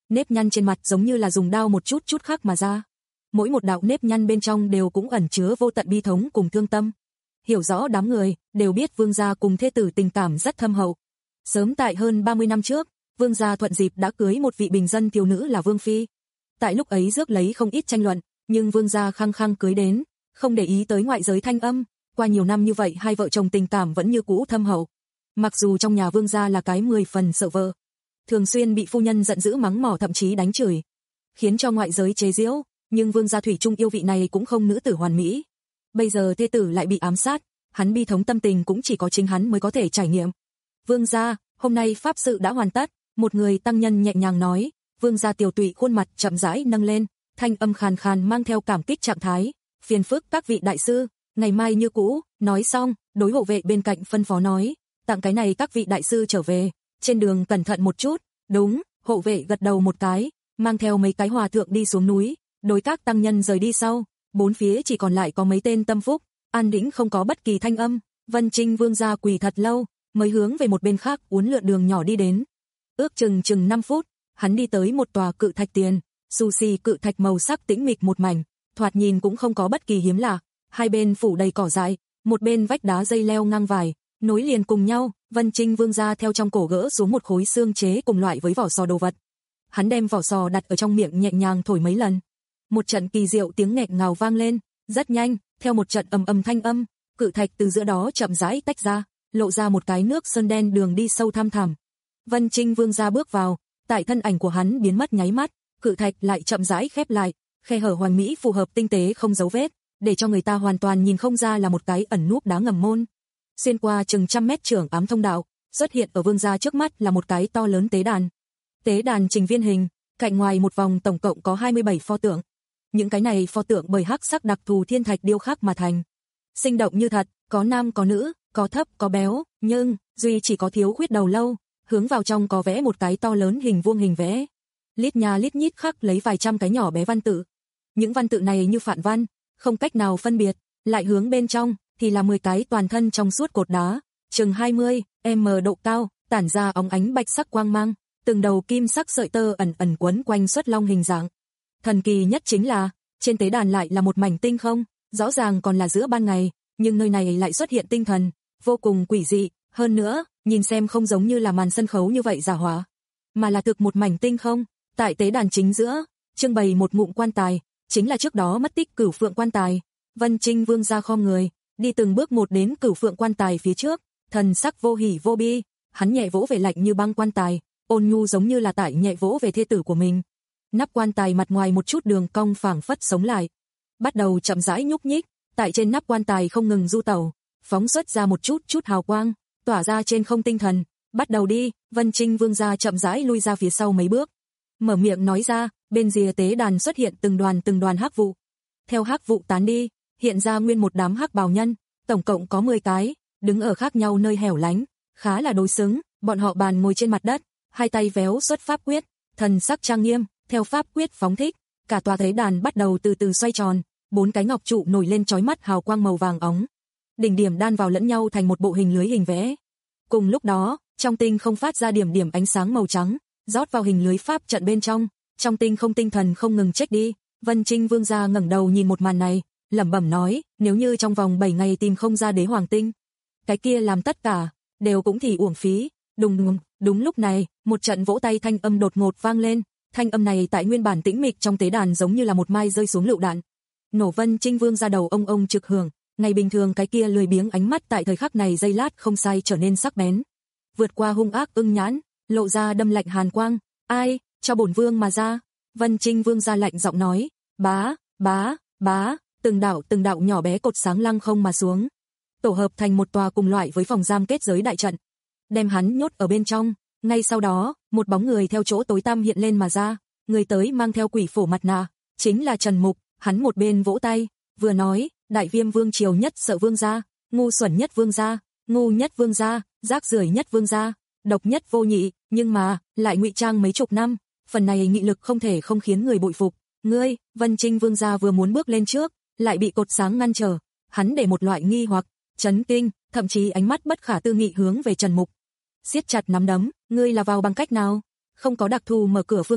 Speaker 2: nếp nhăn trên mặt giống như là dùng dao một chút chút khắc mà ra. Mỗi một đạo nếp nhăn bên trong đều cũng ẩn chứa vô tận bi thống cùng thương tâm. Hiểu rõ đám người, đều biết Vương gia cùng thê tử tình cảm rất thâm hậu. Sớm tại hơn ba mươi năm trước, Vương gia thuận dịp đã cưới một vị bình dân thiếu nữ là Vương phi. Tại lúc ấy rước lấy không ít tranh luận, nhưng Vương gia khăng khăng cưới đến, không để ý tới ngoại giới thanh âm. Qua nhiều năm như vậy hai vợ chồng tình cảm vẫn như cũ thâm hậu. Mặc dù trong nhà Vương gia là cái mười phần sợ vợ, thường xuyên bị phu nhân giận dữ mắng mỏ thậm chí đánh chửi, khiến cho ngoại giới chế giễu, nhưng Vương gia thủy chung yêu vị này cũng không nữ tử hoàn mỹ. Bây giờ thê tử lại bị ám sát, hắn bi thống tâm tình cũng chỉ có chính hắn mới có thể trải nghiệm. Vương gia, hôm nay pháp sự đã hoàn tất, một người tăng nhân nhẹ nhàng nói. Vương gia tiểu tụy khuôn mặt chậm rãi nâng lên, thanh âm khàn khàn mang theo cảm kích trạng thái. Phiền phức các vị đại sư, ngày mai như cũ. Nói xong, đối hộ vệ bên cạnh phân phó nói, tặng cái này các vị đại sư trở về, trên đường cẩn thận một chút. Đúng, hộ vệ gật đầu một cái, mang theo mấy cái hòa thượng đi xuống núi. Đối các tăng nhân rời đi sau, bốn phía chỉ còn lại có mấy tên tâm phúc, an tĩnh không có bất kỳ thanh âm. Vân Trinh Vương gia quỳ thật lâu, mới hướng về một bên khác uốn lượn đường nhỏ đi đến. Ước chừng chừng năm phút, hắn đi tới một tòa cự thạch tiền, xù xì cự thạch màu sắc tĩnh mịch một mảnh, thoạt nhìn cũng không có bất kỳ hiếm lạ. Hai bên phủ đầy cỏ dại, một bên vách đá dây leo ngang vải, nối liền cùng nhau. Vân Trinh Vương gia theo trong cổ gỡ xuống một khối xương chế cùng loại với vỏ sò đồ vật. Hắn đem vỏ sò đặt ở trong miệng nhẹ nhàng thổi mấy lần. Một trận kỳ diệu tiếng nghẹt ngào vang lên, rất nhanh, theo một trận ầm ầm thanh âm, cự thạch từ giữa đó chậm rãi tách ra, lộ ra một cái nước sơn đen đường đi sâu thăm thẳm. Vân Trinh Vương gia bước vào, tại thân ảnh của hắn biến mất nháy mắt, cự thạch lại chậm rãi khép lại, khe hở hoàn mỹ phù hợp tinh tế không dấu vết, để cho người ta hoàn toàn nhìn không ra là một cái ẩn núp đá ngầm môn. Xuyên qua chừng trăm mét trưởng ám thông đạo, xuất hiện ở Vương gia trước mắt là một cái to lớn tế đàn. Tế đàn trình viên hình, cạnh ngoài một vòng tổng cộng có hai mươi bảy pho tượng. Những cái này pho tượng bởi hắc sắc đặc thù thiên thạch điêu khắc mà thành. Sinh động như thật, có nam có nữ, có thấp có béo, nhưng duy chỉ có thiếu khuyết đầu lâu, hướng vào trong có vẽ một cái to lớn hình vuông hình vẽ. Lít nha lít nhít khắc lấy vài trăm cái nhỏ bé văn tự. Những văn tự này như phản văn, không cách nào phân biệt, lại hướng bên trong thì là mười cái toàn thân trong suốt cột đá, chừng hai mươi mét độ cao, tản ra óng ánh bạch sắc quang mang, từng đầu kim sắc sợi tơ ẩn ẩn quấn quanh xuất long hình dạng. Thần kỳ nhất chính là, trên tế đàn lại là một mảnh tinh không, rõ ràng còn là giữa ban ngày, nhưng nơi này lại xuất hiện tinh thần, vô cùng quỷ dị, hơn nữa, nhìn xem không giống như là màn sân khấu như vậy giả hóa, mà là thực một mảnh tinh không. Tại tế đàn chính giữa, trưng bày một ngụm quan tài, chính là trước đó mất tích Cửu Phượng quan tài. Vân Trinh Vương gia khom người, đi từng bước một đến Cửu Phượng quan tài phía trước, thần sắc vô hỉ vô bi, hắn nhẹ vỗ về lạnh như băng quan tài, ôn nhu giống như là tại nhẹ vỗ về thê tử của mình. Nắp quan tài mặt ngoài một chút đường cong phảng phất sống lại, bắt đầu chậm rãi nhúc nhích, tại trên nắp quan tài không ngừng du tẩu, phóng xuất ra một chút chút hào quang, tỏa ra trên không tinh thần. Bắt đầu đi. Vân Trinh Vương gia chậm rãi lui ra phía sau mấy bước, mở miệng nói ra. Bên rìa tế đàn xuất hiện từng đoàn từng đoàn hắc vụ, theo hắc vụ tán đi, hiện ra nguyên một đám hắc bào nhân, tổng cộng có mười cái, đứng ở khác nhau nơi hẻo lánh, khá là đối xứng. Bọn họ bàn ngồi trên mặt đất, hai tay véo xuất pháp quyết, thần sắc trang nghiêm, theo pháp quyết phóng thích, cả tòa tế đàn bắt đầu từ từ xoay tròn, bốn cái ngọc trụ nổi lên chói mắt hào quang màu vàng óng, đỉnh điểm đan vào lẫn nhau thành một bộ hình lưới hình vẽ. Cùng lúc đó, trong tinh không phát ra điểm điểm ánh sáng màu trắng, rót vào hình lưới pháp trận bên trong, trong tinh không tinh thần không ngừng chết đi. Vân Trinh Vương gia ngẩng đầu nhìn một màn này, lẩm bẩm nói, nếu như trong vòng bảy ngày tìm không ra đế hoàng tinh, cái kia làm tất cả đều cũng thì uổng phí. Đùng đùng, đúng lúc này, một trận vỗ tay thanh âm đột ngột vang lên, thanh âm này tại nguyên bản tĩnh mịch trong tế đàn giống như là một mai rơi xuống lựu đạn. Nổ. Vân Trinh Vương gia đầu ông ông trực hưởng, ngày bình thường cái kia lười biếng ánh mắt tại thời khắc này giây lát không sai trở nên sắc bén, vượt qua hung ác ưng nhãn, lộ ra đâm lạnh hàn quang. Ai, cho bổn vương mà ra. Vân Trinh Vương gia lạnh giọng nói. Bá, bá, bá, từng đạo từng đạo nhỏ bé cột sáng lăng không mà xuống, tổ hợp thành một tòa cùng loại với phòng giam kết giới đại trận, đem hắn nhốt ở bên trong. Ngay sau đó, một bóng người theo chỗ tối tăm hiện lên mà ra, người tới mang theo quỷ phổ mặt nạ, chính là Trần Mục. Hắn một bên vỗ tay, vừa nói, Đại Viêm vương triều nhất sợ vương gia, ngu xuẩn nhất vương gia, ngu nhất vương gia, rác rưởi nhất vương gia, độc nhất vô nhị, nhưng mà lại ngụy trang mấy chục năm, phần này nghị lực không thể không khiến người bội phục. Ngươi, Vân Trinh Vương gia vừa muốn bước lên trước, lại bị cột sáng ngăn trở. Hắn để một loại nghi hoặc, chấn kinh, thậm chí ánh mắt bất khả tư nghị hướng về Trần Mục, siết chặt nắm đấm. Ngươi là vào bằng cách nào? Không có đặc thù mở cửa phương thức,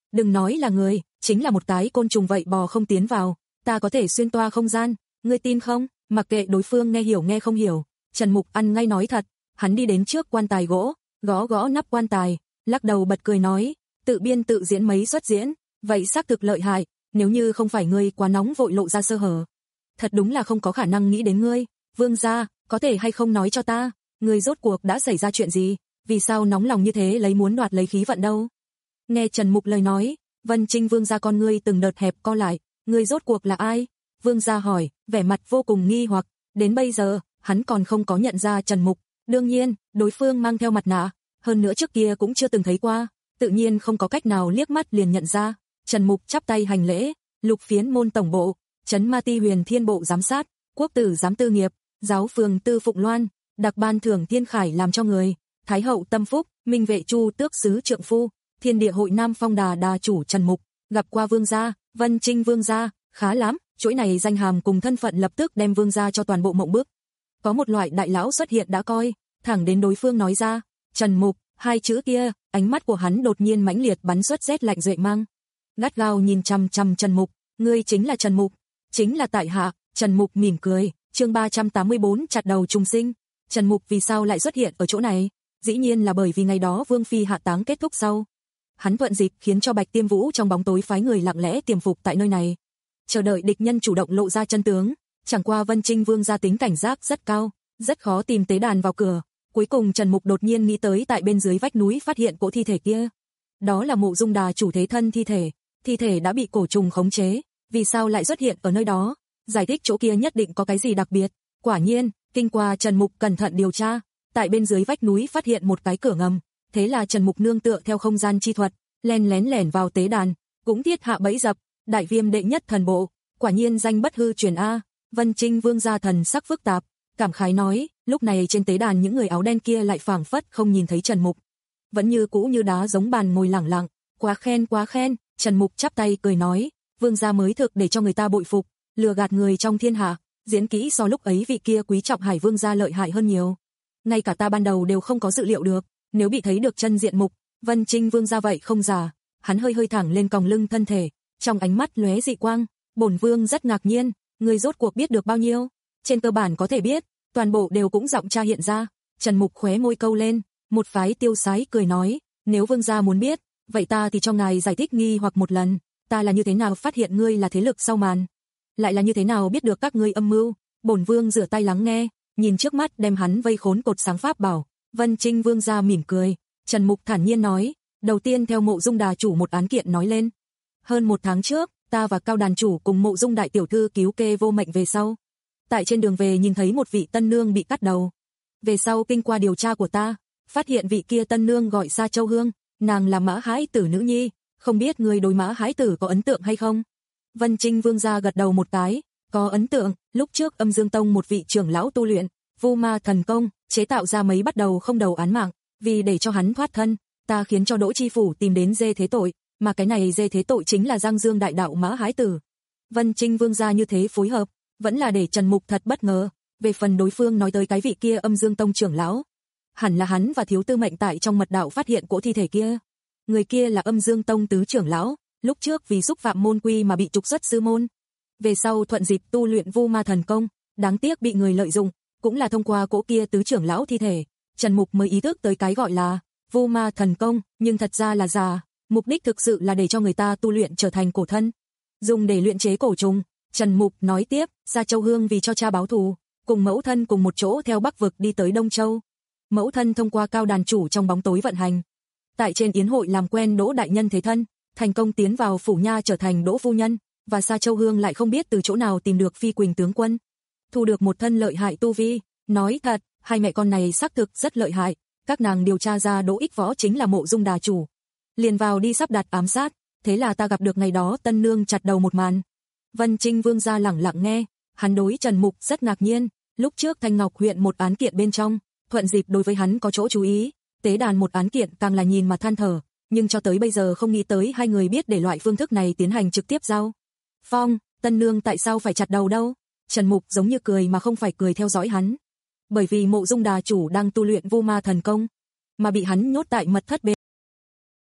Speaker 2: Đừng nói là người, chính là một cái côn trùng vậy bò không tiến vào, ta có thể xuyên toa không gian, ngươi tin không? Mặc kệ đối phương nghe hiểu nghe không hiểu, Trần Mục ăn ngay nói thật, hắn đi đến trước quan tài gỗ, gõ gõ nắp quan tài, lắc đầu bật cười nói, tự biên tự diễn mấy suất diễn, vậy xác thực lợi hại, nếu như không phải ngươi quá nóng vội lộ ra sơ hở. Thật đúng là không có khả năng nghĩ đến ngươi, Vương gia, có thể hay không nói cho ta, ngươi rốt cuộc đã xảy ra chuyện gì, vì sao nóng lòng như thế lấy muốn đoạt lấy khí vận đâu? Nghe Trần Mục lời nói, Vân Trinh Vương gia con ngươi từng đợt hẹp co lại, ngươi rốt cuộc là ai? Vương gia hỏi, vẻ mặt vô cùng nghi hoặc, đến bây giờ, hắn còn không có nhận ra Trần Mục, đương nhiên, đối phương mang theo mặt nạ, hơn nữa trước kia cũng chưa từng thấy qua, tự nhiên không có cách nào liếc mắt liền nhận ra. Trần Mục chắp tay hành lễ, Lục Phiến môn tổng bộ, Trấn Ma Ti Huyền Thiên bộ giám sát, Quốc tử giám tư nghiệp, giáo phường tư Phụng Loan, đặc ban thưởng Thiên Khải làm cho người, Thái hậu tâm phúc, Minh vệ Chu tước sứ trượng phu, Thiên địa hội Nam Phong đà đà chủ Trần Mục, gặp qua Vương gia, Vân Trinh Vương gia, khá lắm, chuỗi này danh hàm cùng thân phận lập tức đem Vương gia cho toàn bộ mộng bức. Có một loại đại lão xuất hiện đã coi, thẳng đến đối phương nói ra, Trần Mục, hai chữ kia, ánh mắt của hắn đột nhiên mãnh liệt bắn xuất rét lạnh duệ mang. Gắt gao nhìn chằm chằm Trần Mục, ngươi chính là Trần Mục, chính là tại hạ. Trần Mục mỉm cười, chương ba trăm tám mươi bốn chặt đầu trùng sinh. Trần Mục vì sao lại xuất hiện ở chỗ này? Dĩ nhiên là bởi vì ngày đó Vương phi hạ táng kết thúc sau, hắn thuận dịp khiến cho Bạch Tiêm Vũ trong bóng tối phái người lặng lẽ tiềm phục tại nơi này, chờ đợi địch nhân chủ động lộ ra chân tướng. Chẳng qua Vân Trinh Vương gia tính cảnh giác rất cao, rất khó tìm tế đàn vào cửa. Cuối cùng Trần Mục đột nhiên nghĩ tới tại bên dưới vách núi phát hiện cỗ thi thể kia. Đó là Mộ Dung Đà chủ thế thân thi thể, thi thể đã bị cổ trùng khống chế, vì sao lại xuất hiện ở nơi đó? Giải thích chỗ kia nhất định có cái gì đặc biệt. Quả nhiên, kinh qua Trần Mục cẩn thận điều tra, tại bên dưới vách núi phát hiện một cái cửa ngầm, thế là Trần Mục nương tựa theo không gian chi thuật, len lén lẻn vào tế đàn, cũng thiết hạ bẫy dập, Đại Viêm đệ nhất thần bộ, quả nhiên danh bất hư truyền a. Vân Trinh Vương gia thần sắc phức tạp, cảm khái nói, lúc này trên tế đàn những người áo đen kia lại phảng phất không nhìn thấy Trần Mục, vẫn như cũ như đá giống bàn ngồi lẳng lặng, quá khen quá khen. Trần Mục chắp tay cười nói, Vương gia mới thực để cho người ta bội phục, lừa gạt người trong thiên hạ, diễn kỹ so lúc ấy vị kia Quý Trọng Hải Vương gia lợi hại hơn nhiều. Ngay cả ta ban đầu đều không có dự liệu được, nếu bị thấy được chân diện mục, Vân Trinh Vương gia vậy không giả. Hắn hơi hơi thẳng lên còng lưng thân thể, trong ánh mắt lóe dị quang, bổn vương rất ngạc nhiên, người rốt cuộc biết được bao nhiêu? Trên cơ bản có thể biết, toàn bộ đều cũng giọng tra hiện ra. Trần Mục khóe môi câu lên, một phái tiêu sái cười nói, nếu Vương gia muốn biết, vậy ta thì cho ngài giải thích nghi hoặc một lần, ta là như thế nào phát hiện ngươi là thế lực sau màn, lại là như thế nào biết được các ngươi âm mưu. Bổn vương rửa tay lắng nghe, nhìn trước mắt đem hắn vây khốn cột sáng pháp bảo. Vân Trinh Vương gia mỉm cười, Trần Mục thản nhiên nói, đầu tiên theo Mộ Dung Đà chủ một án kiện nói lên. Hơn một tháng trước, ta và Cao đàn chủ cùng Mộ Dung đại tiểu thư cứu kê vô mệnh về sau, tại trên đường về nhìn thấy một vị tân nương bị cắt đầu. Về sau kinh qua điều tra của ta, phát hiện vị kia tân nương gọi Sa Châu Hương, nàng là Mã Hái Tử nữ nhi, không biết người đối Mã Hái Tử có ấn tượng hay không? Vân Trinh Vương gia gật đầu một cái, có ấn tượng, lúc trước Âm Dương Tông một vị trưởng lão tu luyện Vu Ma thần công, chế tạo ra mấy bắt đầu không đầu án mạng, vì để cho hắn thoát thân, ta khiến cho Đỗ Chi phủ tìm đến Dê Thế Tội, mà cái này Dê Thế Tội chính là Giang Dương đại đạo Mã Hái Tử. Vân Trinh Vương gia như thế phối hợp, vẫn là để Trần Mục thật bất ngờ. Về phần đối phương nói tới cái vị kia Âm Dương Tông trưởng lão, hẳn là hắn và Thiếu Tư Mệnh tại trong mật đạo phát hiện cỗ thi thể kia. Người kia là Âm Dương Tông tứ trưởng lão, lúc trước vì xúc phạm môn quy mà bị trục xuất sư môn, về sau thuận dịp tu luyện Vu Ma thần công, đáng tiếc bị người lợi dụng, cũng là thông qua cỗ kia tứ trưởng lão thi thể, Trần Mục mới ý thức tới cái gọi là Vu Ma thần công, nhưng thật ra là giả, mục đích thực sự là để cho người ta tu luyện trở thành cổ thân, dùng để luyện chế cổ trùng. Trần Mục nói tiếp, Sa Châu Hương vì cho cha báo thù, cùng mẫu thân cùng một chỗ theo Bắc vực đi tới Đông Châu. Mẫu thân thông qua Cao đàn chủ trong bóng tối vận hành, tại trên yến hội làm quen Đỗ đại nhân thế thân, thành công tiến vào phủ nha trở thành Đỗ phu nhân, và Sa Châu Hương lại không biết từ chỗ nào tìm được Phi Quỳnh tướng quân, thu được một thân lợi hại tu vi. Nói thật, hai mẹ con này xác thực rất lợi hại, các nàng điều tra ra Đỗ Ích Võ chính là Mộ Dung Đà chủ, liền vào đi sắp đặt ám sát, thế là ta gặp được ngày đó tân nương chặt đầu một màn. Vân Trinh Vương gia lẳng lặng nghe, hắn đối Trần Mục rất ngạc nhiên, lúc trước Thanh Ngọc huyện một án kiện bên trong, thuận dịp đối với hắn có chỗ chú ý, tế đàn một án kiện càng là nhìn mà than thở, nhưng cho tới bây giờ không nghĩ tới hai người biết để loại phương thức này tiến hành trực tiếp giao phong. Tân nương tại sao phải chặt đầu đâu? Trần Mục giống như cười mà không phải cười theo dõi hắn, bởi vì Mộ Dung Đà chủ đang tu luyện Vu Ma thần công, mà bị hắn nhốt tại mật thất bên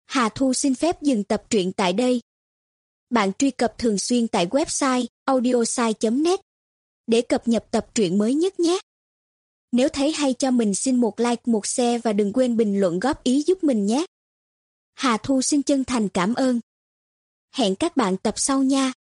Speaker 3: Hà Thu xin phép dừng tập truyện tại đây. Bạn truy cập thường xuyên tại website audiosai chấm net để cập nhật tập truyện mới nhất nhé. Nếu thấy hay cho mình xin một like, một share và đừng quên bình luận góp ý giúp mình nhé. Hà Thu xin chân thành cảm ơn. Hẹn các bạn tập sau nha.